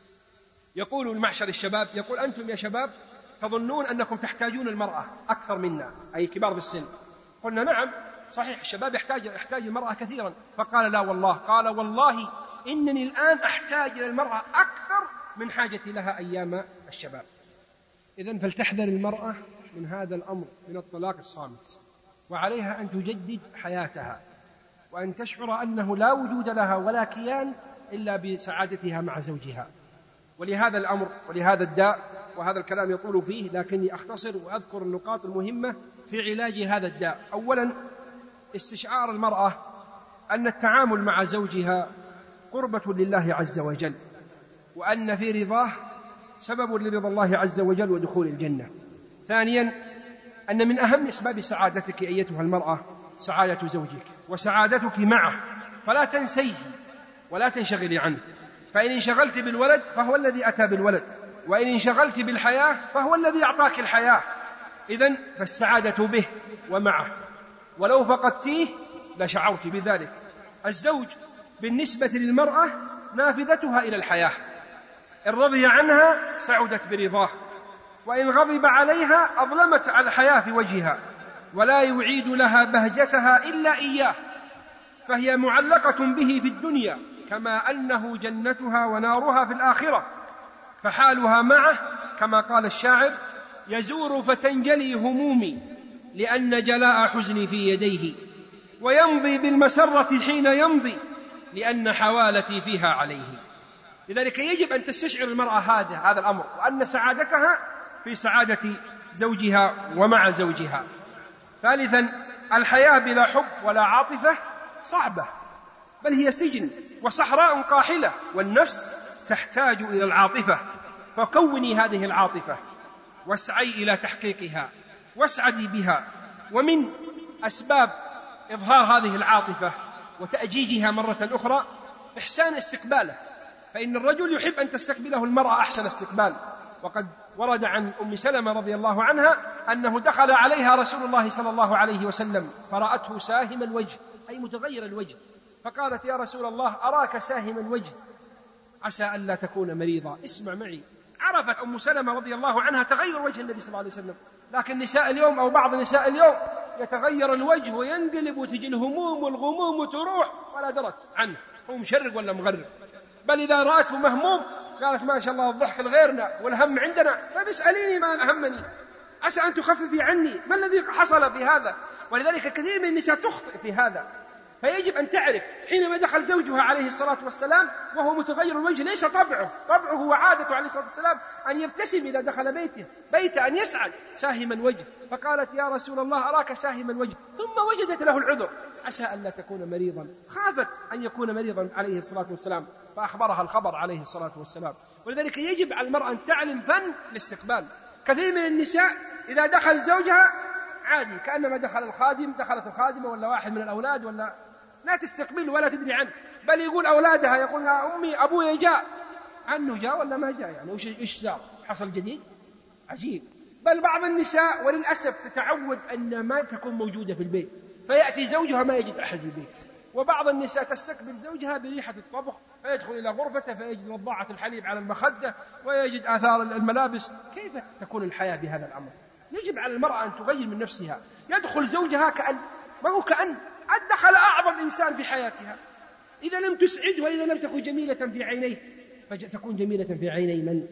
يقول المعشر الشباب، يقول أنتم يا شباب تظنون أنكم تحتاجون المرأة أكثر منا، أي كبار بالسن. قلنا نعم صحيح الشباب يحتاج المرأة كثيرا. فقال لا والله، قال والله إنني الآن أحتاج إلى المرأة أكثر من حاجتي لها أيام الشباب. إذن فلتحذر المرأة من هذا الأمر، من الطلاق الصامت، وعليها أن تجدد حياتها وأن تشعر أنه لا وجود لها ولا كيان إلا بسعادتها مع زوجها. ولهذا الأمر ولهذا الداء، وهذا الكلام يطول فيه لكني أختصر وأذكر النقاط المهمة في علاج هذا الداء. أولا استشعار المرأة أن التعامل مع زوجها قربة لله عز وجل، وأن في رضاه سبب لرضا الله عز وجل ودخول الجنة. ثانيا أن من أهم أسباب سعادتك أيتها المرأة سعادة زوجك وسعادتك معه، فلا تنسيه ولا تنشغلي عنه، فإن انشغلت بالولد فهو الذي أتى بالولد، وإن انشغلت بالحياة فهو الذي أعطاك الحياة. إذن فالسعادة به ومعه، ولو فقدتيه لشعرت بذلك. الزوج بالنسبة للمرأة نافذتها إلى الحياة، إن رضي عنها سعدت برضاه، وإن غضب عليها أظلمت على الحياة في وجهها، ولا يعيد لها بهجتها إلا إياه، فهي معلقة به في الدنيا كما أنه جنتها ونارها في الآخرة. فحالها معه كما قال الشاعر: يزور فتنجلي همومي لأن جلاء حزني في يديه، ويمضي بالمسرة حين يمضي لأن حوالتي فيها عليه. لذلك يجب أن تستشعر المرأة هذا الأمر، وأن سعادتها في سعادة زوجها ومع زوجها. ثالثا الحياة بلا حب ولا عاطفة صعبة، بل هي سجن وصحراء قاحلة، والنفس تحتاج إلى العاطفة، فكوني هذه العاطفة واسعي إلى تحقيقها واسعدي بها. ومن أسباب إظهار هذه العاطفة وتأجيجها مرة أخرى إحسان استقباله، فإن الرجل يحب أن تستقبله المرأة أحسن استقبال. وقد ورد عن أم سلمة رضي الله عنها أنه دخل عليها رسول الله صلى الله عليه وسلم فرأته ساهم الوجه، أي متغير الوجه، فقالت: يا رسول الله أراك ساهم الوجه، عسى أن لا تكون مريضا، اسمع معي. عرفت أم سلمة رضي الله عنها تغير وجه النبي صلى الله عليه وسلم، لكن نساء اليوم أو بعض نساء اليوم يتغير الوجه وينقلب وتجي الهموم والغموم وتروح ولا درت عنه، هو مشرق ولا مغرب، بل إذا رأته مهموم قالت: ما شاء الله الضحك لغيرنا والهم عندنا، فبسأليني ما أهمني، عسى أن تخففي عني، ما الذي حصل في هذا؟ ولذلك كثير من النساء تخطئ في هذا. فيجب أن تعرف حينما دخل زوجها عليه الصلاة والسلام وهو متغير الوجه ليس طبعه وعادته عليه الصلاة والسلام أن يبتسم إذا دخل بيته أن يسعد ساهم الوجه. فقالت: يا رسول الله أراك ساهم الوجه، ثم وجدت له العذر، عسى أن لا تكون مريضا، خافت أن يكون مريضا عليه الصلاة والسلام، فأخبرها الخبر عليه الصلاة والسلام. ولذلك يجب على المرأة أن تعلم فن الاستقبال. كثير من النساء إذا دخل زوجها عادي كأنما دخلت الخادمة ولا واحد من الأولاد، ولا لا تستقبل ولا تدري عنه، بل يقول أولادها، يقول لها: أمي أبوي جاء، عنه جاء ولا ما جاء، يعني إيش صار، حصل جديد عجيب. بل بعض النساء وللأسف تتعود أن ما تكون موجودة في البيت، فيأتي زوجها ما يجد أحد في البيت. وبعض النساء تستقبل زوجها بريحة الطبخ، فيدخل إلى غرفته فيجد وضاعة الحليب على المخدة ويجد آثار الملابس. كيف تكون الحياة بهذا الأمر؟ يجب على المرأة أن تغير من نفسها. يدخل زوجها كأن دخل أعظم إنسان في حياتها. إذا لم تسعد وإذا لم تكن جميلة في عينيه فتكون جميلة في عيني من؟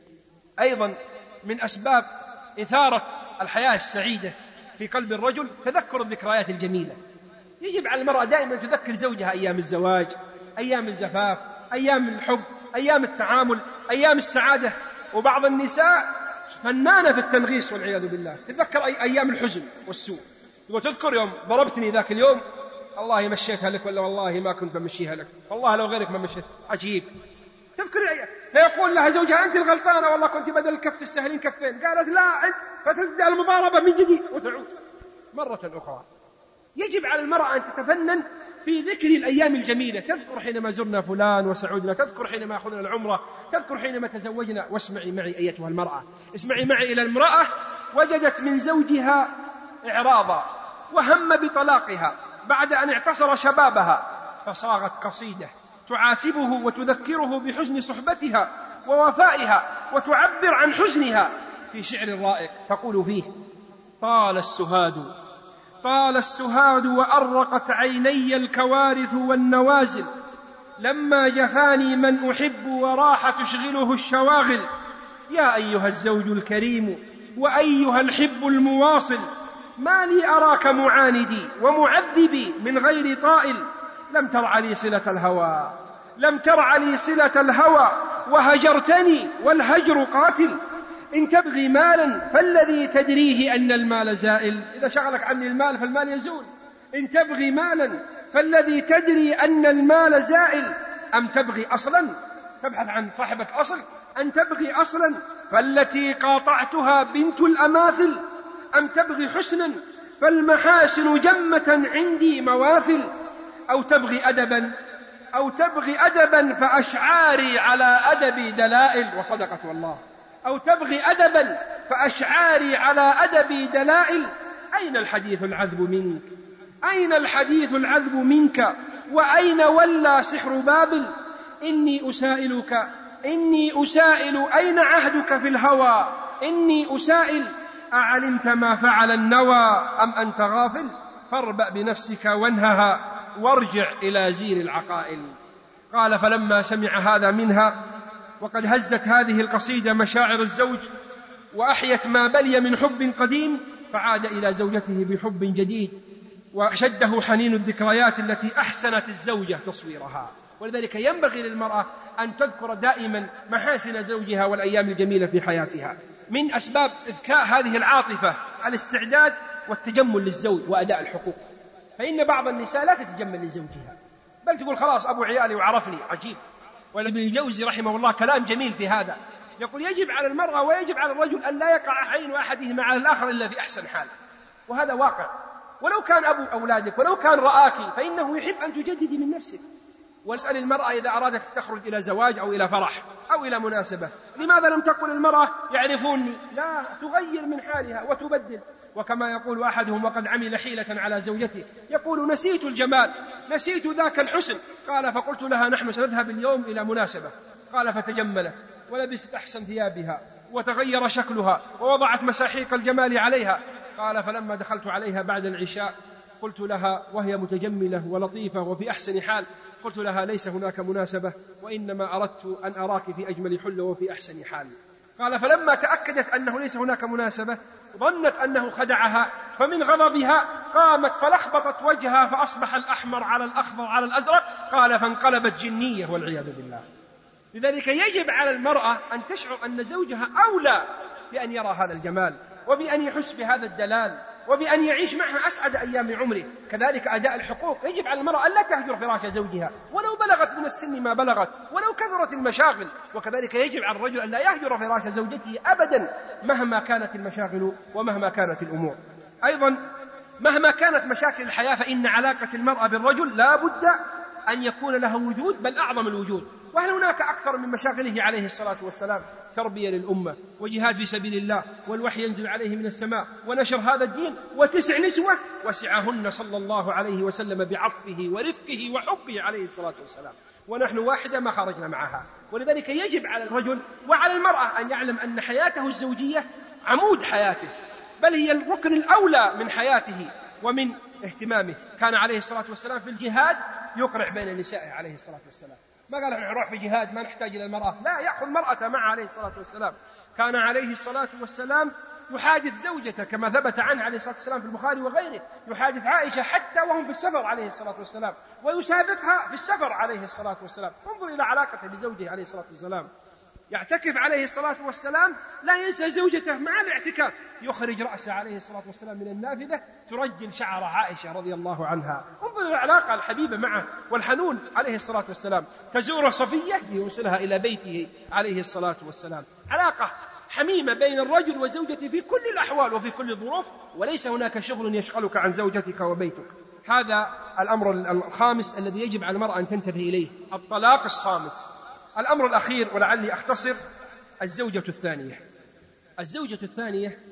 أيضا من أسباب إثارة الحياة السعيدة في قلب الرجل تذكر الذكريات الجميلة. يجب على المرأة دائما تذكر زوجها أيام الزواج، أيام الزفاف، أيام الحب، أيام التعامل، أيام السعادة. وبعض النساء فنانة في التنغيص والعياذ بالله، تذكر أيام الحزن والسوء، وتذكر يوم ضربتني ذاك اليوم، الله مشيتها لك، ولا والله ما كنت بمشيها لك، والله لو غيرك ما مشيت. عجيب. تذكر فيقول لها زوجها: أنت الغلطانة، والله كنت بدل الكف تستهلين كفين. قالت: لا، فتبدأ المضاربة من جديد وتعود مرة أخرى. يجب على المرأة أن تتفنن في ذكر الأيام الجميلة، تذكر حينما زرنا فلان وسعودنا، تذكر حينما أخذنا العمرة، تذكر حينما تزوجنا. واسمعي معي أيتها المرأة، اسمعي معي إلى المرأة وجدت من زوجها إعراضا وهم بطلاقها بعد أن اعتصر شبابها، فصاغت قصيدة تعاتبه وتذكره بحزن صحبتها ووفائها وتعبر عن حزنها في شعر رائق، تقول فيه: طال السهاد وأرقت عيني الكوارث والنوازل، لما جفاني من أحب وراح تشغله الشواغل، يا أيها الزوج الكريم وأيها الحب المواصل، ما لي أراك معاندي ومعذبي من غير طائل، لم ترع لي صلة الهوى وهجرتني والهجر قاتل، إن تبغي مالا فالذي تدريه أن المال زائل، إذا شغلك عن المال فالمال يزول، إن تبغي مالا فالذي تدري أن المال زائل، أم تبغي أصلا، تبحث عن صاحبة أصل، أن تبغي أصلا فالتي قاطعتها بنت الأماثل، أم تبغي حسنا فالمحاسن جمة عندي مواثل، أو تبغي أدبا فأشعاري على أدبي دلائل، وصدقت والله، أو تبغي أدبا فأشعاري على أدبي دلائل، أين الحديث العذب منك وأين ولى سحر بابل، إني أسائل أين عهدك في الهوى، إني أسائل أعلمت ما فعل النوى أم أنت غافل، فاربأ بنفسك وانهها وارجع إلى زير العقائل. قال: فلما سمع هذا منها وقد هزت هذه القصيدة مشاعر الزوج وأحيت ما بلي من حب قديم، فعاد إلى زوجته بحب جديد، وشده حنين الذكريات التي أحسنت الزوجة تصويرها. ولذلك ينبغي للمرأة أن تذكر دائما محاسن زوجها والأيام الجميلة في حياتها. من أسباب إذكاء هذه العاطفة الاستعداد والتجمل للزوج وأداء الحقوق، فإن بعض النساء لا تتجمل لزوجها، بل تقول: خلاص أبو عيالي وعرفني. عجيب. وابن الجوزي رحمه الله كلام جميل في هذا، يقول: يجب على المرأة ويجب على الرجل أن لا يقع عين أحدهما على الآخر إلا في أحسن حال، وهذا واقع. ولو كان أبو أولادك ولو كان رآك فإنه يحب أن تجددي من نفسك. واسأل المرأة إذا أرادت تخرج إلى زواج أو إلى فرح أو إلى مناسبة: لماذا لم تقل المرأة يعرفوني؟ لا، تغير من حالها وتبدل. وكما يقول أحدهم وقد عمل حيلة على زوجته، يقول: نسيت الجمال، نسيت ذاك الحسن. قال: فقلت لها: نحن سنذهب اليوم إلى مناسبة. قال: فتجملت ولبست أحسن ثيابها وتغير شكلها ووضعت مساحيق الجمال عليها. قال: فلما دخلت عليها بعد العشاء قلت لها وهي متجملة ولطيفة وفي أحسن حال، قلت لها: ليس هناك مناسبة، وإنما أردت أن أراك في أجمل حلة وفي أحسن حال. قال: فلما تأكدت أنه ليس هناك مناسبة ظنت أنه خدعها، فمن غضبها قامت فلخبطت وجهها فأصبح الأحمر على الأخضر على الأزرق. قال: فانقلبت جنية والعياذ بالله. لذلك يجب على المرأة أن تشعر أن زوجها أولى بأن يرى هذا الجمال وبأن يحس بهذا الدلال وبأن يعيش معها أسعد أيام عمره. كذلك أداء الحقوق، يجب على المرأة أن لا تهجر فراش زوجها ولو بلغت من السن ما بلغت ولو كثرت المشاغل، وكذلك يجب على الرجل أن لا يهجر فراش زوجته أبدا مهما كانت المشاغل ومهما كانت الأمور. أيضا مهما كانت مشاكل الحياة فإن علاقة المرأة بالرجل لا بد أن يكون له وجود، بل أعظم الوجود. وهل هناك أكثر من مشاغله عليه الصلاة والسلام؟ تربية للأمة وجهاد في سبيل الله والوحي ينزل عليه من السماء ونشر هذا الدين، وتسع نسوة وسعهن صلى الله عليه وسلم بعطفه ورفقه وحبه عليه الصلاة والسلام، ونحن واحدة ما خرجنا معها. ولذلك يجب على الرجل وعلى المرأة أن يعلم أن حياته الزوجية عمود حياته، بل هي الركن الأولى من حياته ومن اهتمامه. كان عليه الصلاة والسلام في الجهاد يقرع بين نسائه عليه الصلاة والسلام، ما قال نروح في جهاد ما نحتاج إلى المرأة، لا، يأخذ مرأة معه عليه الصلاة والسلام. كان عليه الصلاة والسلام يحادث زوجته كما ثبت عنه عليه الصلاة والسلام في البخاري وغيره، يحادث عائشة حتى وهم في السفر عليه الصلاة والسلام، ويسابقها في السفر عليه الصلاة والسلام. انظر إلى علاقته بزوجه عليه الصلاة والسلام. يعتكف عليه الصلاة والسلام لا ينسى زوجته مع الاعتكاف، يخرج رأسه عليه الصلاة والسلام من النافذة ترجل شعر عائشة رضي الله عنها. انظر إلى العلاقة الحبيبة معه والحنون عليه الصلاة والسلام. تزور صفية ليوصلها إلى بيته عليه الصلاة والسلام. علاقة حميمة بين الرجل وزوجته في كل الأحوال وفي كل الظروف، وليس هناك شغل يشغلك عن زوجتك وبيتك. هذا الأمر الخامس الذي يجب على المرأة أن تنتبه إليه، الطلاق الصامت. الأمر الأخير ولعلي أختصر، الزوجة الثانية. الزوجة الثانية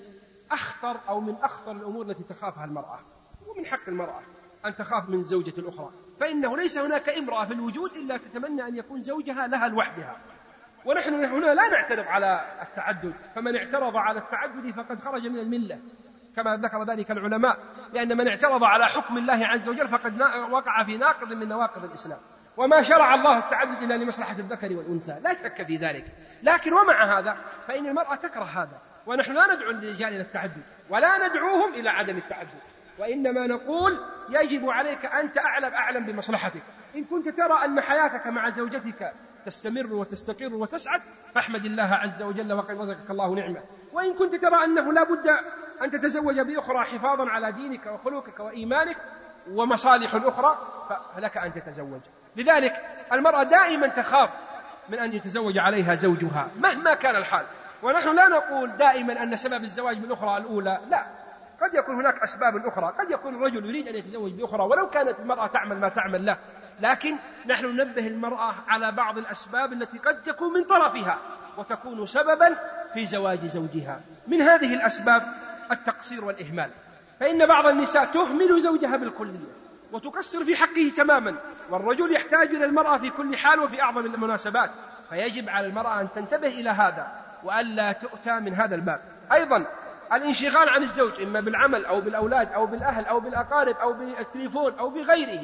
أخطر أو من أخطر الأمور التي تخافها المرأة، ومن حق المرأة أن تخاف من زوجة الأخرى، فإنه ليس هناك امرأة في الوجود إلا تتمنى أن يكون زوجها لها لوحدها. ونحن هنا لا نعترض على التعدد، فمن اعترض على التعدد فقد خرج من الملة كما ذكر ذلك العلماء، لأن من اعترض على حكم الله عز وجل فقد وقع في ناقض من نواقض الإسلام. وما شرع الله التعدد إلا لمصلحة الذكر والأنثى، لا شك في ذلك. لكن ومع هذا فإن المرأة تكره هذا، ونحن لا ندعو الرجال إلى التعدد ولا ندعوهم إلى عدم التعدد، وإنما نقول يجب عليك أنت أعلم بمصلحتك. إن كنت ترى أن حياتك مع زوجتك تستمر وتستقر وتسعد فاحمد الله عز وجل وقد رزقك الله نعمة، وإن كنت ترى أنه لا بد أن تتزوج بأخرى حفاظا على دينك وخلقك وإيمانك ومصالح الأخرى فلك أن تتزوج. لذلك المرأة دائما تخاف من أن يتزوج عليها زوجها مهما كان الحال. ونحن لا نقول دائما أن سبب الزواج بالأخرى الأولى، لا، قد يكون هناك أسباب أخرى، قد يكون الرجل يريد أن يتزوج بأخرى ولو كانت المرأة تعمل ما تعمل له، لكن نحن ننبه المرأة على بعض الأسباب التي قد تكون من طرفها وتكون سببا في زواج زوجها. من هذه الأسباب التقصير والإهمال، فإن بعض النساء تهمل زوجها بالكلية وتقصر في حقه تماما، والرجل يحتاج إلى المرأة في كل حال وفي أعظم المناسبات، فيجب على المرأة أن تنتبه إلى هذا وألا تؤتى من هذا الباب. أيضا الانشغال عن الزوج إما بالعمل أو بالأولاد أو بالأهل أو بالأقارب أو بالتليفون أو بغيره،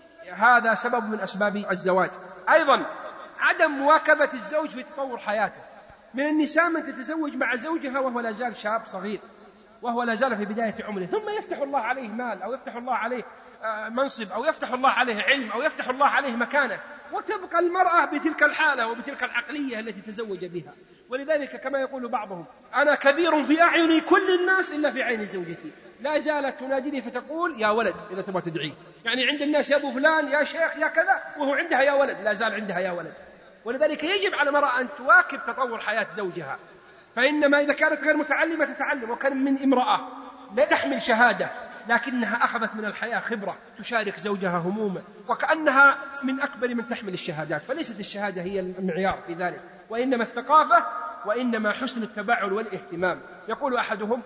هذا سبب من أسباب الزواج. أيضا عدم مواكبة الزوج في تطور حياته. من النساء من تتزوج مع زوجها وهو لا زال شاب صغير، وهو لا زال في بداية عمره، ثم يفتح الله عليه مال أو يفتح الله عليه منصب أو يفتح الله عليه علم أو يفتح الله عليه مكانة، وتبقى المرأة بتلك الحالة وبتلك العقلية التي تزوج بها. ولذلك كما يقول بعضهم: أنا كبير في أعين كل الناس إلا في عين زوجتي. لا زالت تناديني فتقول يا ولد إذا تبغى تدعيه، يعني عند الناس يا أبو فلان يا شيخ يا كذا، وهو عندها يا ولد، لا زال عندها يا ولد. ولذلك يجب على المرأة أن تواكب تطور حياة زوجها، فإنما إذا كانت غير متعلمة تتعلم. وكان من امرأة لا تحمل شهادة لكنها أخذت من الحياة خبرة تشارك زوجها همومه، وكأنها من أكبر من تحمل الشهادات. فليست الشهادة هي المعيار في ذلك، وإنما الثقافة، وإنما حسن التباعد والاهتمام. يقول أحدهم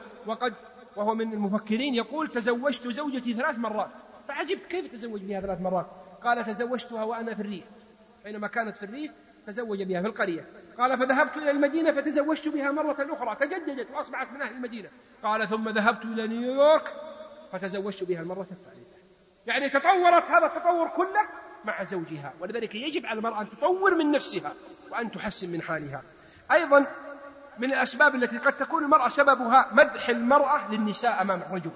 وهو من المفكرين يقول: تزوجت زوجتي 3 مرات. فعجبت كيف تزوج بها 3 مرات؟ قال: تزوجتها وأنا في الريف، بينما كانت في الريف تزوج بها في القرية. قال: فذهبت إلى المدينة فتزوجت بها مرة أخرى، تجددت وأصبحت من أهل المدينة. قال: ثم ذهبت إلى نيويورك فتزوجت بها المرة الثالثة. يعني تطورت هذا التطور كله مع زوجها. ولذلك يجب على المرأة أن تطور من نفسها وأن تحسن من حالها. أيضا من الأسباب التي قد تكون المرأة سببها مدح المرأة للنساء أمام الرجل،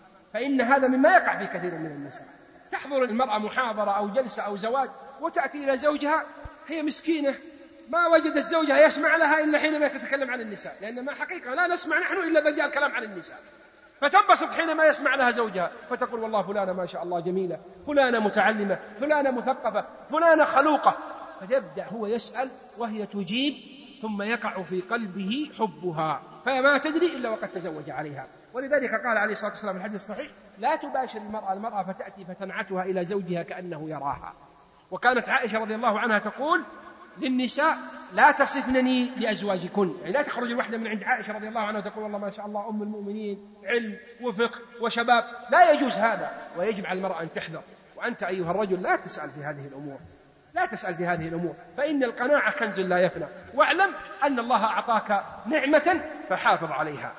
فإن هذا مما يقع في كثير من النساء. تحضر المرأة محاضرة أو جلسة أو زواج وتأتي إلى زوجها، هي مسكينة ما وجدت زوجها يسمع لها إلا حينما تتكلم عن النساء، لأن ما حقيقة لا نسمع نحن إلا إذا جاء الكلام عن النساء، فتنبسط حينما يسمع لها زوجها، فتقول: والله فلانة ما شاء الله جميلة، فلانة متعلمة، فلانة مثقفة، فلانة خلوقة. فيبدأ هو يسأل وهي تجيب، ثم يقع في قلبه حبها، فما تدري إلا وقد تزوج عليها. ولذلك قال عليه الصلاة والسلام في الحديث الصحيح: لا تباشر المرأة فتأتي فتنعتها إلى زوجها كأنه يراها. وكانت عائشة رضي الله عنها تقول للنساء: لا تصفنني لأزواجكن، يعني لا تخرج الوحدة من عند عائشة رضي الله عنها تقول: والله ما شاء الله أم المؤمنين علم وفقه وشباب. لا يجوز هذا، ويجب على المرأة أن تحذر. وأنت أيها الرجل لا تسأل في هذه الأمور، لا تسأل في هذه الأمور، فإن القناعة كنز لا يفنى. واعلم أن الله أعطاك نعمة فحافظ عليها.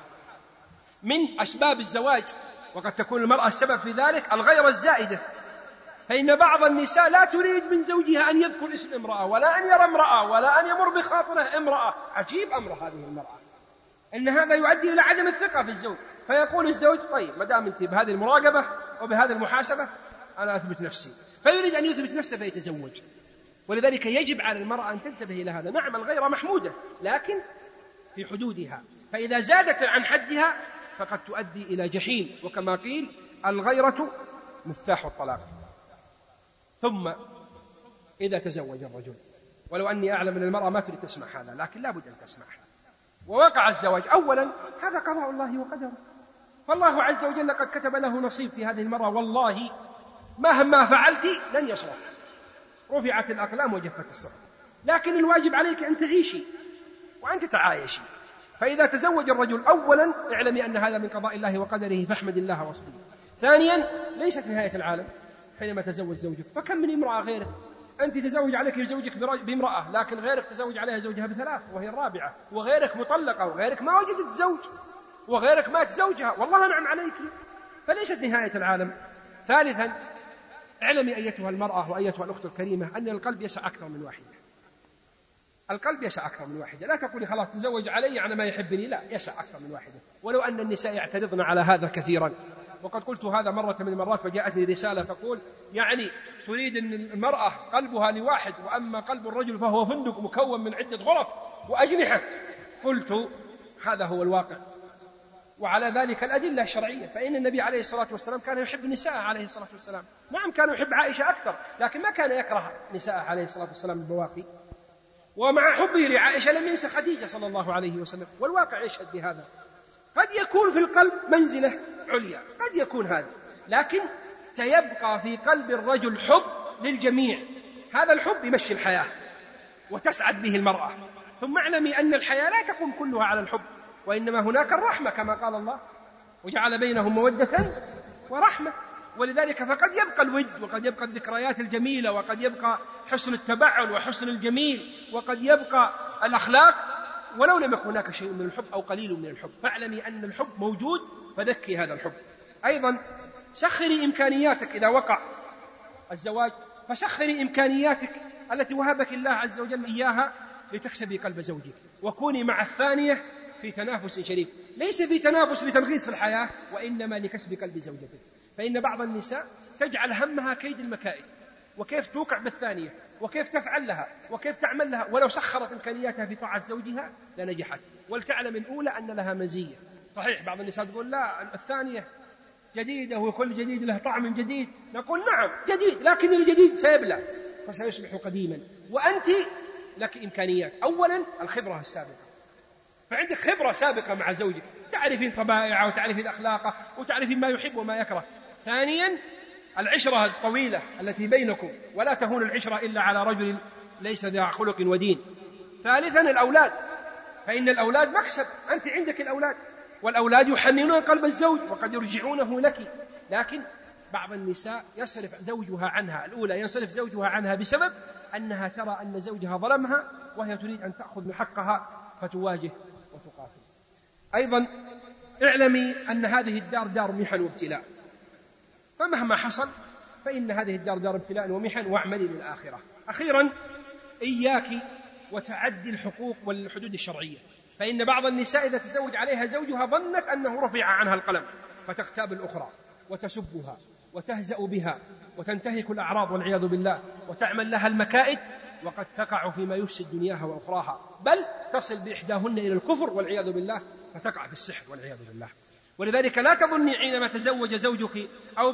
من أسباب الزواج وقد تكون المرأة السبب في ذلك الغيرة الزائدة، فإن بعض النساء لا تريد من زوجها أن يذكر اسم امرأة ولا أن يرى امرأة ولا أن يمر بخاطره امرأة. عجيب أمر هذه المرأة، إن هذا يؤدي إلى عدم الثقة في الزوج. فيقول الزوج: طيب ما دام أنت بهذه المراقبة وبهذه المحاسبة أنا أثبت نفسي، فيريد أن يثبت نفسه فيتزوج. ولذلك يجب على المرأة أن تنتبه إلى هذا. نعم الغيرة محمودة لكن في حدودها، فإذا زادت عن حدها فقد تؤدي إلى جحيم. وكما قيل: الغيرة مفتاح الطلاق. ثم إذا تزوج الرجل، ولو أني أعلم أن المرأة ما تريد تسمع هذا، لكن لا بد أن تسمع هذا، ووقع الزواج، أولا هذا قضاء الله وقدره، فالله عز وجل قد كتب له نصيب في هذه المرأة. والله مهما فعلت لن يصلح، رفعت الأقلام وجفت الصحف، لكن الواجب عليك أن تعيشي وأن تتعايشي. فإذا تزوج الرجل أولا اعلمي أن هذا من قضاء الله وقدره فاحمد الله واصبري. ثانيا ليست نهاية العالم حينما تزوج زوجك، فكم من امرأة غيرك أنت تزوج عليك زوجك بامرأة، لكن غيرك تزوج عليها زوجها بثلاث وهي الرابعة، وغيرك مطلقة، وغيرك ما وجدت زوج، وغيرك مات زوجها والله نعم عليك، فليست نهاية العالم. ثالثا اعلمي أيتها المرأة وأيتها الأخت الكريمة أن القلب يسع أكثر من واحدة. القلب يسع أكثر من واحدة، لا تقولي خلاص تزوج علي يعني ما يحبني، لا، يسع أكثر من واحدة، ولو أن النساء يعترضن على هذا كثيرا. وقد قلت هذا مرة من المرات، فجاءتني رسالة تقول يعني تريد أن المرأة قلبها لواحد، وأما قلب الرجل فهو فندق مكون من عدة غرف وأجنحة. قلت هذا هو الواقع، وعلى ذلك الأدلة الشرعية، فإن النبي عليه الصلاة والسلام كان يحب النساء عليه الصلاة والسلام، نعم كان يحب عائشة أكثر، لكن ما كان يكره نساء عليه الصلاة والسلام البواقي، ومع حبه لعائشة لم ينسى خديجة صلى الله عليه وسلم، والواقع يشهد بهذا. قد يكون في القلب منزلة عليا، قد يكون هذا، لكن سيبقى في قلب الرجل حب للجميع، هذا الحب يمشي الحياة وتسعد به المرأة. ثم اعلمي أن الحياة لا تقوم كلها على الحب، وإنما هناك الرحمة كما قال الله وجعل بينهم مودة ورحمة، ولذلك فقد يبقى الود، وقد يبقى الذكريات الجميلة، وقد يبقى حسن التبعل وحسن الجميل، وقد يبقى الأخلاق، ولو لم يكن هناك شيء من الحب أو قليل من الحب، فاعلمي أن الحب موجود فذكي هذا الحب. أيضا سخري إمكانياتك إذا وقع الزواج، فسخري إمكانياتك التي وهبك الله عز وجل إياها لتكسبي قلب زوجك، وكوني مع الثانية في تنافس شريف، ليس في تنافس لتنغيص الحياة، وإنما لكسب قلب زوجتك. فإن بعض النساء تجعل همها كيد المكائد، وكيف توقع بالثانية، وكيف تفعل لها، وكيف تعمل لها، ولو سخرت إمكانياتها في طاعة زوجها لنجحت. ولتعلم الأولى أن لها مزية. صحيح بعض النساء تقول لا الثانية جديدة وكل جديد له طعم جديد، نقول نعم جديد، لكن الجديد سيبلى فسيصبح قديما، وأنت لك إمكانيات. أولا الخبرة السابقة، فعندك خبرة سابقة مع زوجك، تعرفين طبائعه وتعرفين أخلاقه وتعرفين ما يحب وما يكره. ثانيا العشرة الطويلة التي بينكم، ولا تهون العشرة إلا على رجل ليس ذا خلق ودين. ثالثا الأولاد، فإن الأولاد مكسب، أنت عندك الأولاد، والأولاد يحننون قلب الزوج وقد يرجعونه لك. لكن بعض النساء يصرف زوجها عنها، الأولى يصرف زوجها عنها بسبب أنها ترى أن زوجها ظلمها، وهي تريد أن تأخذ من حقها فتواجه وتقاتل. أيضا اعلمي أن هذه الدار دار محن وابتلاء، فمهما حصل فإن هذه الدار دار ابتلاء ومحن، واعملي للآخرة. أخيرا إياك وتعدي الحقوق والحدود الشرعية، فإن بعض النساء إذا تزوج عليها زوجها ظنت أنه رفع عنها القلم، فتغتاب الأخرى وتسبها وتهزأ بها وتنتهك الأعراض والعياذ بالله، وتعمل لها المكائد، وقد تقع فيما يفسد دنياها وأخراها، بل تصل بإحداهن إلى الكفر والعياذ بالله، فتقع في السحر والعياذ بالله. ولذلك لا تظني حينما تزوج زوجك أو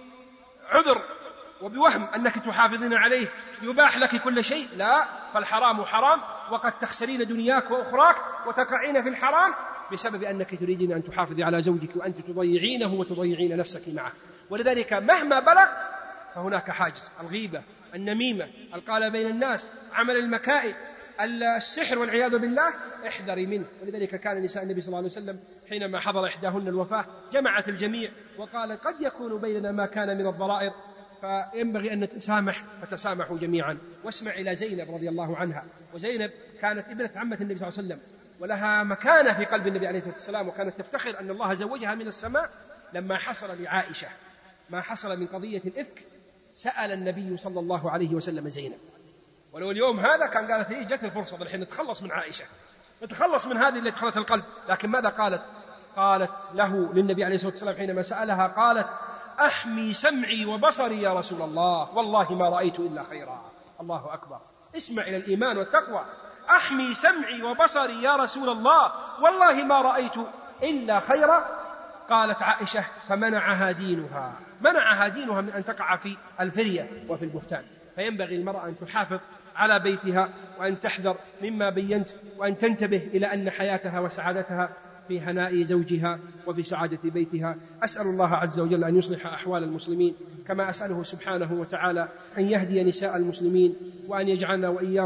بعذر وبوهم أنك تحافظين عليه يباح لك كل شيء، لا، فالحرام حرام، وقد تخسرين دنياك وأخراك وتقعين في الحرام بسبب أنك تريدين أن تحافظي على زوجك وأنت تضيعينه وتضيعين نفسك معه. ولذلك مهما بلغ فهناك حاجز، الغيبة، النميمة، القال بين الناس، عمل المكائد، السحر والعياذ بالله، احذري منه. ولذلك كان نساء النبي صلى الله عليه وسلم حينما حضر إحداهن الوفاة جمعت الجميع وقالت قد يكون بيننا ما كان من الضرائر، فينبغي أن نتسامح، فتسامحوا جميعا. واسمع إلى زينب رضي الله عنها، وزينب كانت ابنة عمة النبي صلى الله عليه وسلم، ولها مكانة في قلب النبي عليه الصلاة والسلام، وكانت تفتخر أن الله زوجها من السماء. لما حصل لعائشة ما حصل من قضية الإفك سأل النبي صلى الله عليه وسلم زينب، ولو اليوم هذا كان قالت هي جت الفرصة الحين نتخلص من عائشة، نتخلص من هذه اللي دخلت القلب. لكن ماذا قالت له للنبي عليه الصلاة والسلام حينما سألها؟ قالت أحمي سمعي وبصري يا رسول الله، والله ما رأيت إلا خيرا. الله أكبر، اسمع إلى الإيمان والتقوى. أحمي سمعي وبصري يا رسول الله، والله ما رأيت إلا خيرا. قالت عائشة فمنعها دينها، منعها دينها من أن تقع في الفرية وفي البهتان. فينبغي المرأة أن تحافظ على بيتها، وأن تحذر مما بينت، وأن تنتبه إلى أن حياتها وسعادتها في هناء زوجها وفي سعادة بيتها. أسأل الله عز وجل أن يصلح أحوال المسلمين، كما أسأله سبحانه وتعالى أن يهدي نساء المسلمين، وأن يجعلنا وإياكم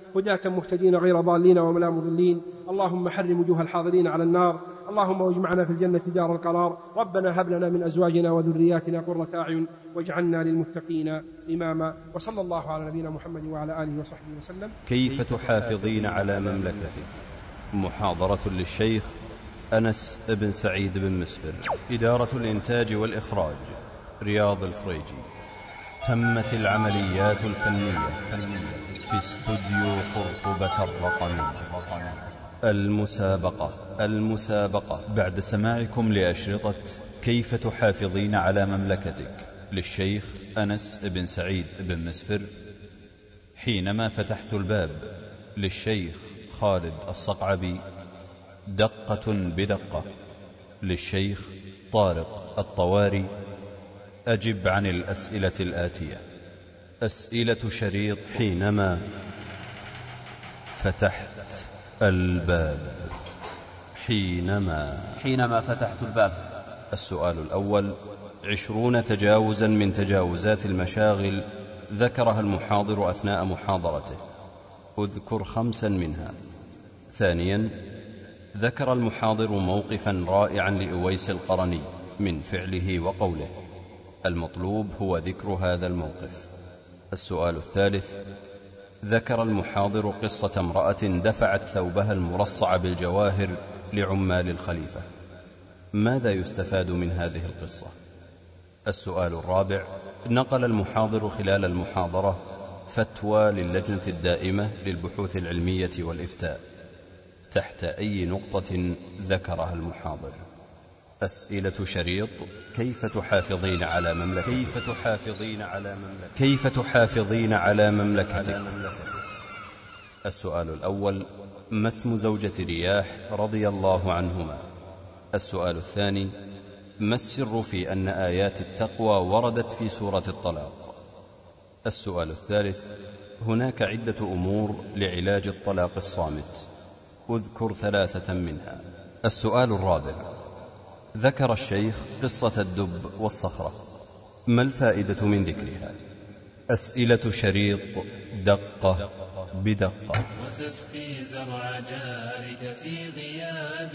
هداة مهتدين غير ضالين ولا مضلين. اللهم حرم وجوه الحاضرين على النار. اللهم واجمعنا في الجنة دار القرار. ربنا هب لنا من أزواجنا وذرياتنا قرة أعين واجعلنا للمتقين إماما. وصلى الله على نبينا محمد وعلى آله وصحبه وسلم. كيف تحافظين على مملكتك؟ محاضرة للشيخ أنس بن سعيد بن مسفر. إدارة الإنتاج والإخراج رياض الفريجي. تمت العمليات الفنية في استوديو قرطبة الرقمي. المسابقة بعد سماعكم لأشرطة كيف تحافظين على مملكتك للشيخ أنس بن سعيد بن مسفر. حينما فتحت الباب للشيخ خالد الصقعبي. دقة بدقة للشيخ طارق الطواري. أجب عن الأسئلة الآتية. أسئلة شريط حينما فتحت الباب. حينما فتحت الباب. السؤال الأول: 20 تجاوزا من تجاوزات المشاغل ذكرها المحاضر أثناء محاضرته، أذكر 5 منها. ثانيا: ذكر المحاضر موقفا رائعا لأويس القرني من فعله وقوله، المطلوب هو ذكر هذا الموقف. السؤال الثالث: ذكر المحاضر قصة امرأة دفعت ثوبها المرصع بالجواهر لعمال الخليفة، ماذا يستفاد من هذه القصة؟ السؤال الرابع: نقل المحاضر خلال المحاضرة فتوى للجنة الدائمة للبحوث العلمية والإفتاء، تحت أي نقطة ذكرها المحاضر؟ أسئلة شريط كيف تحافظين على مملكتك؟ السؤال الأول: ما اسم زوجة رياح رضي الله عنهما؟ السؤال الثاني: ما السر في أن آيات التقوى وردت في سورة الطلاق؟ السؤال الثالث: هناك عدة أمور لعلاج الطلاق الصامت، أذكر 3 منها. السؤال الرابع: ذكر الشيخ قصة الدب والصخرة، ما الفائدة من ذكرها؟ أسئلة شريط دقة بدقة. وتسقي زرع جارك في غياب،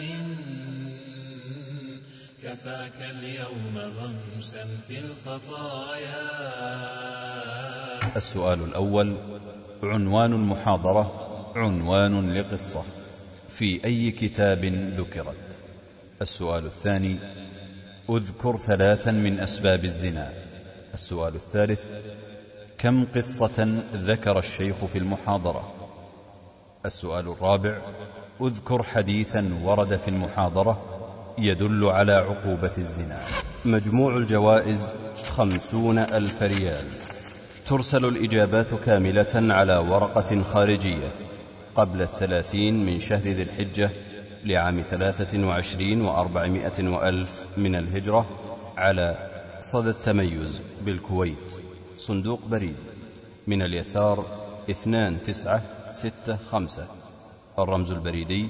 كفاك اليوم غمسا في الخطايا. السؤال الأول: عنوان المحاضرة عنوان لقصة، في أي كتاب ذكرت؟ السؤال الثاني: أذكر 3 من أسباب الزنا. السؤال الثالث: كم قصة ذكر الشيخ في المحاضرة؟ السؤال الرابع: أذكر حديثا ورد في المحاضرة يدل على عقوبة الزنا. مجموع الجوائز 50,000 ريال. ترسل الإجابات كاملة على ورقة خارجية قبل 30 من شهر ذي الحجة لعام 23 و400 وألف من الهجرة، على صدى التميز بالكويت، صندوق بريد من اليسار 2965، الرمز البريدي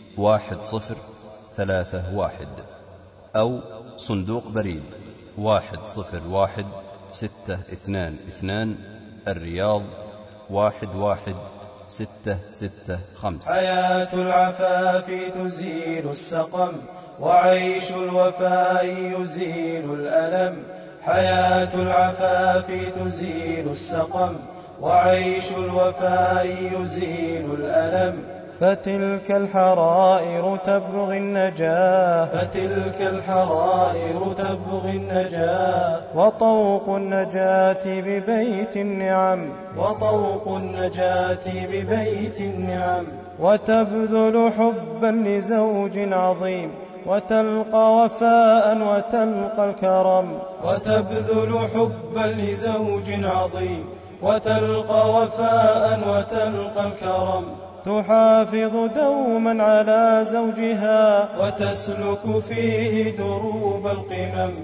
1031، أو صندوق بريد 101622 الرياض 11665. حياة العفاف تزيل السقم، وعيش الوفاء يزيل الألم. حياة العفاف تزيل السقم، وعيش الوفاء يزيل الألم. فتلك الحرائر تبغي النجاة، وطوق النجاة ببيت النعم، وتبذل حبا لزوج عظيم، وتلقى وفاء وتلقى الكرم. تحافظ دوما على زوجها، وتسلك فيه دروب القمم.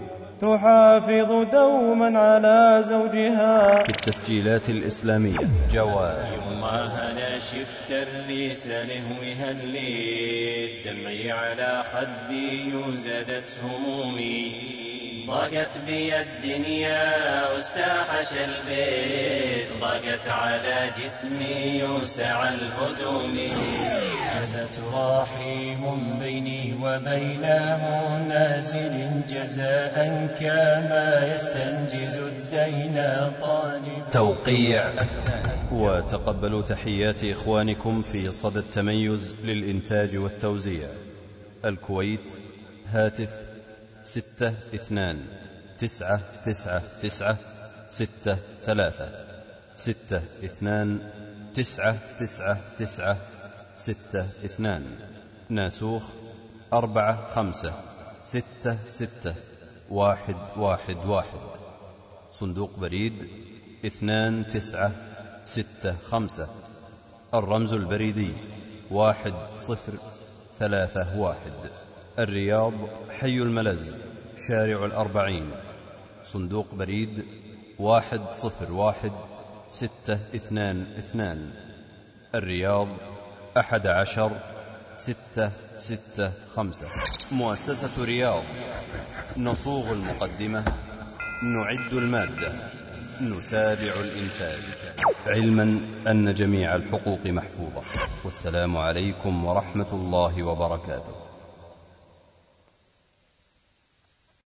في التسجيلات الإسلامية جواز يومها لا شفت الريس لهوها الليل، دمعي على خدي يزدت همومي، ضاقت بي الدنيا واستاحش البيت، ضاقت على جسمي وسع الهدوم. جزت رحيم بيني وبين منازل جزاء كما يستنجز الدين طالب. توقيع وتقبلوا تحيات إخوانكم في صدى التميز للإنتاج والتوزيع. الكويت، هاتف 62-999-63 62-999-62. ناسوخ 45661111. صندوق بريد 2965. الرمز البريدي 1031. الرياض، حي الملز، شارع 40. صندوق بريد 101622. الرياض 11665. مؤسسة رياض، نصوغ المقدمة، نعد المادة، نتابع الإنتاج، علما أن جميع الحقوق محفوظة. والسلام عليكم ورحمة الله وبركاته.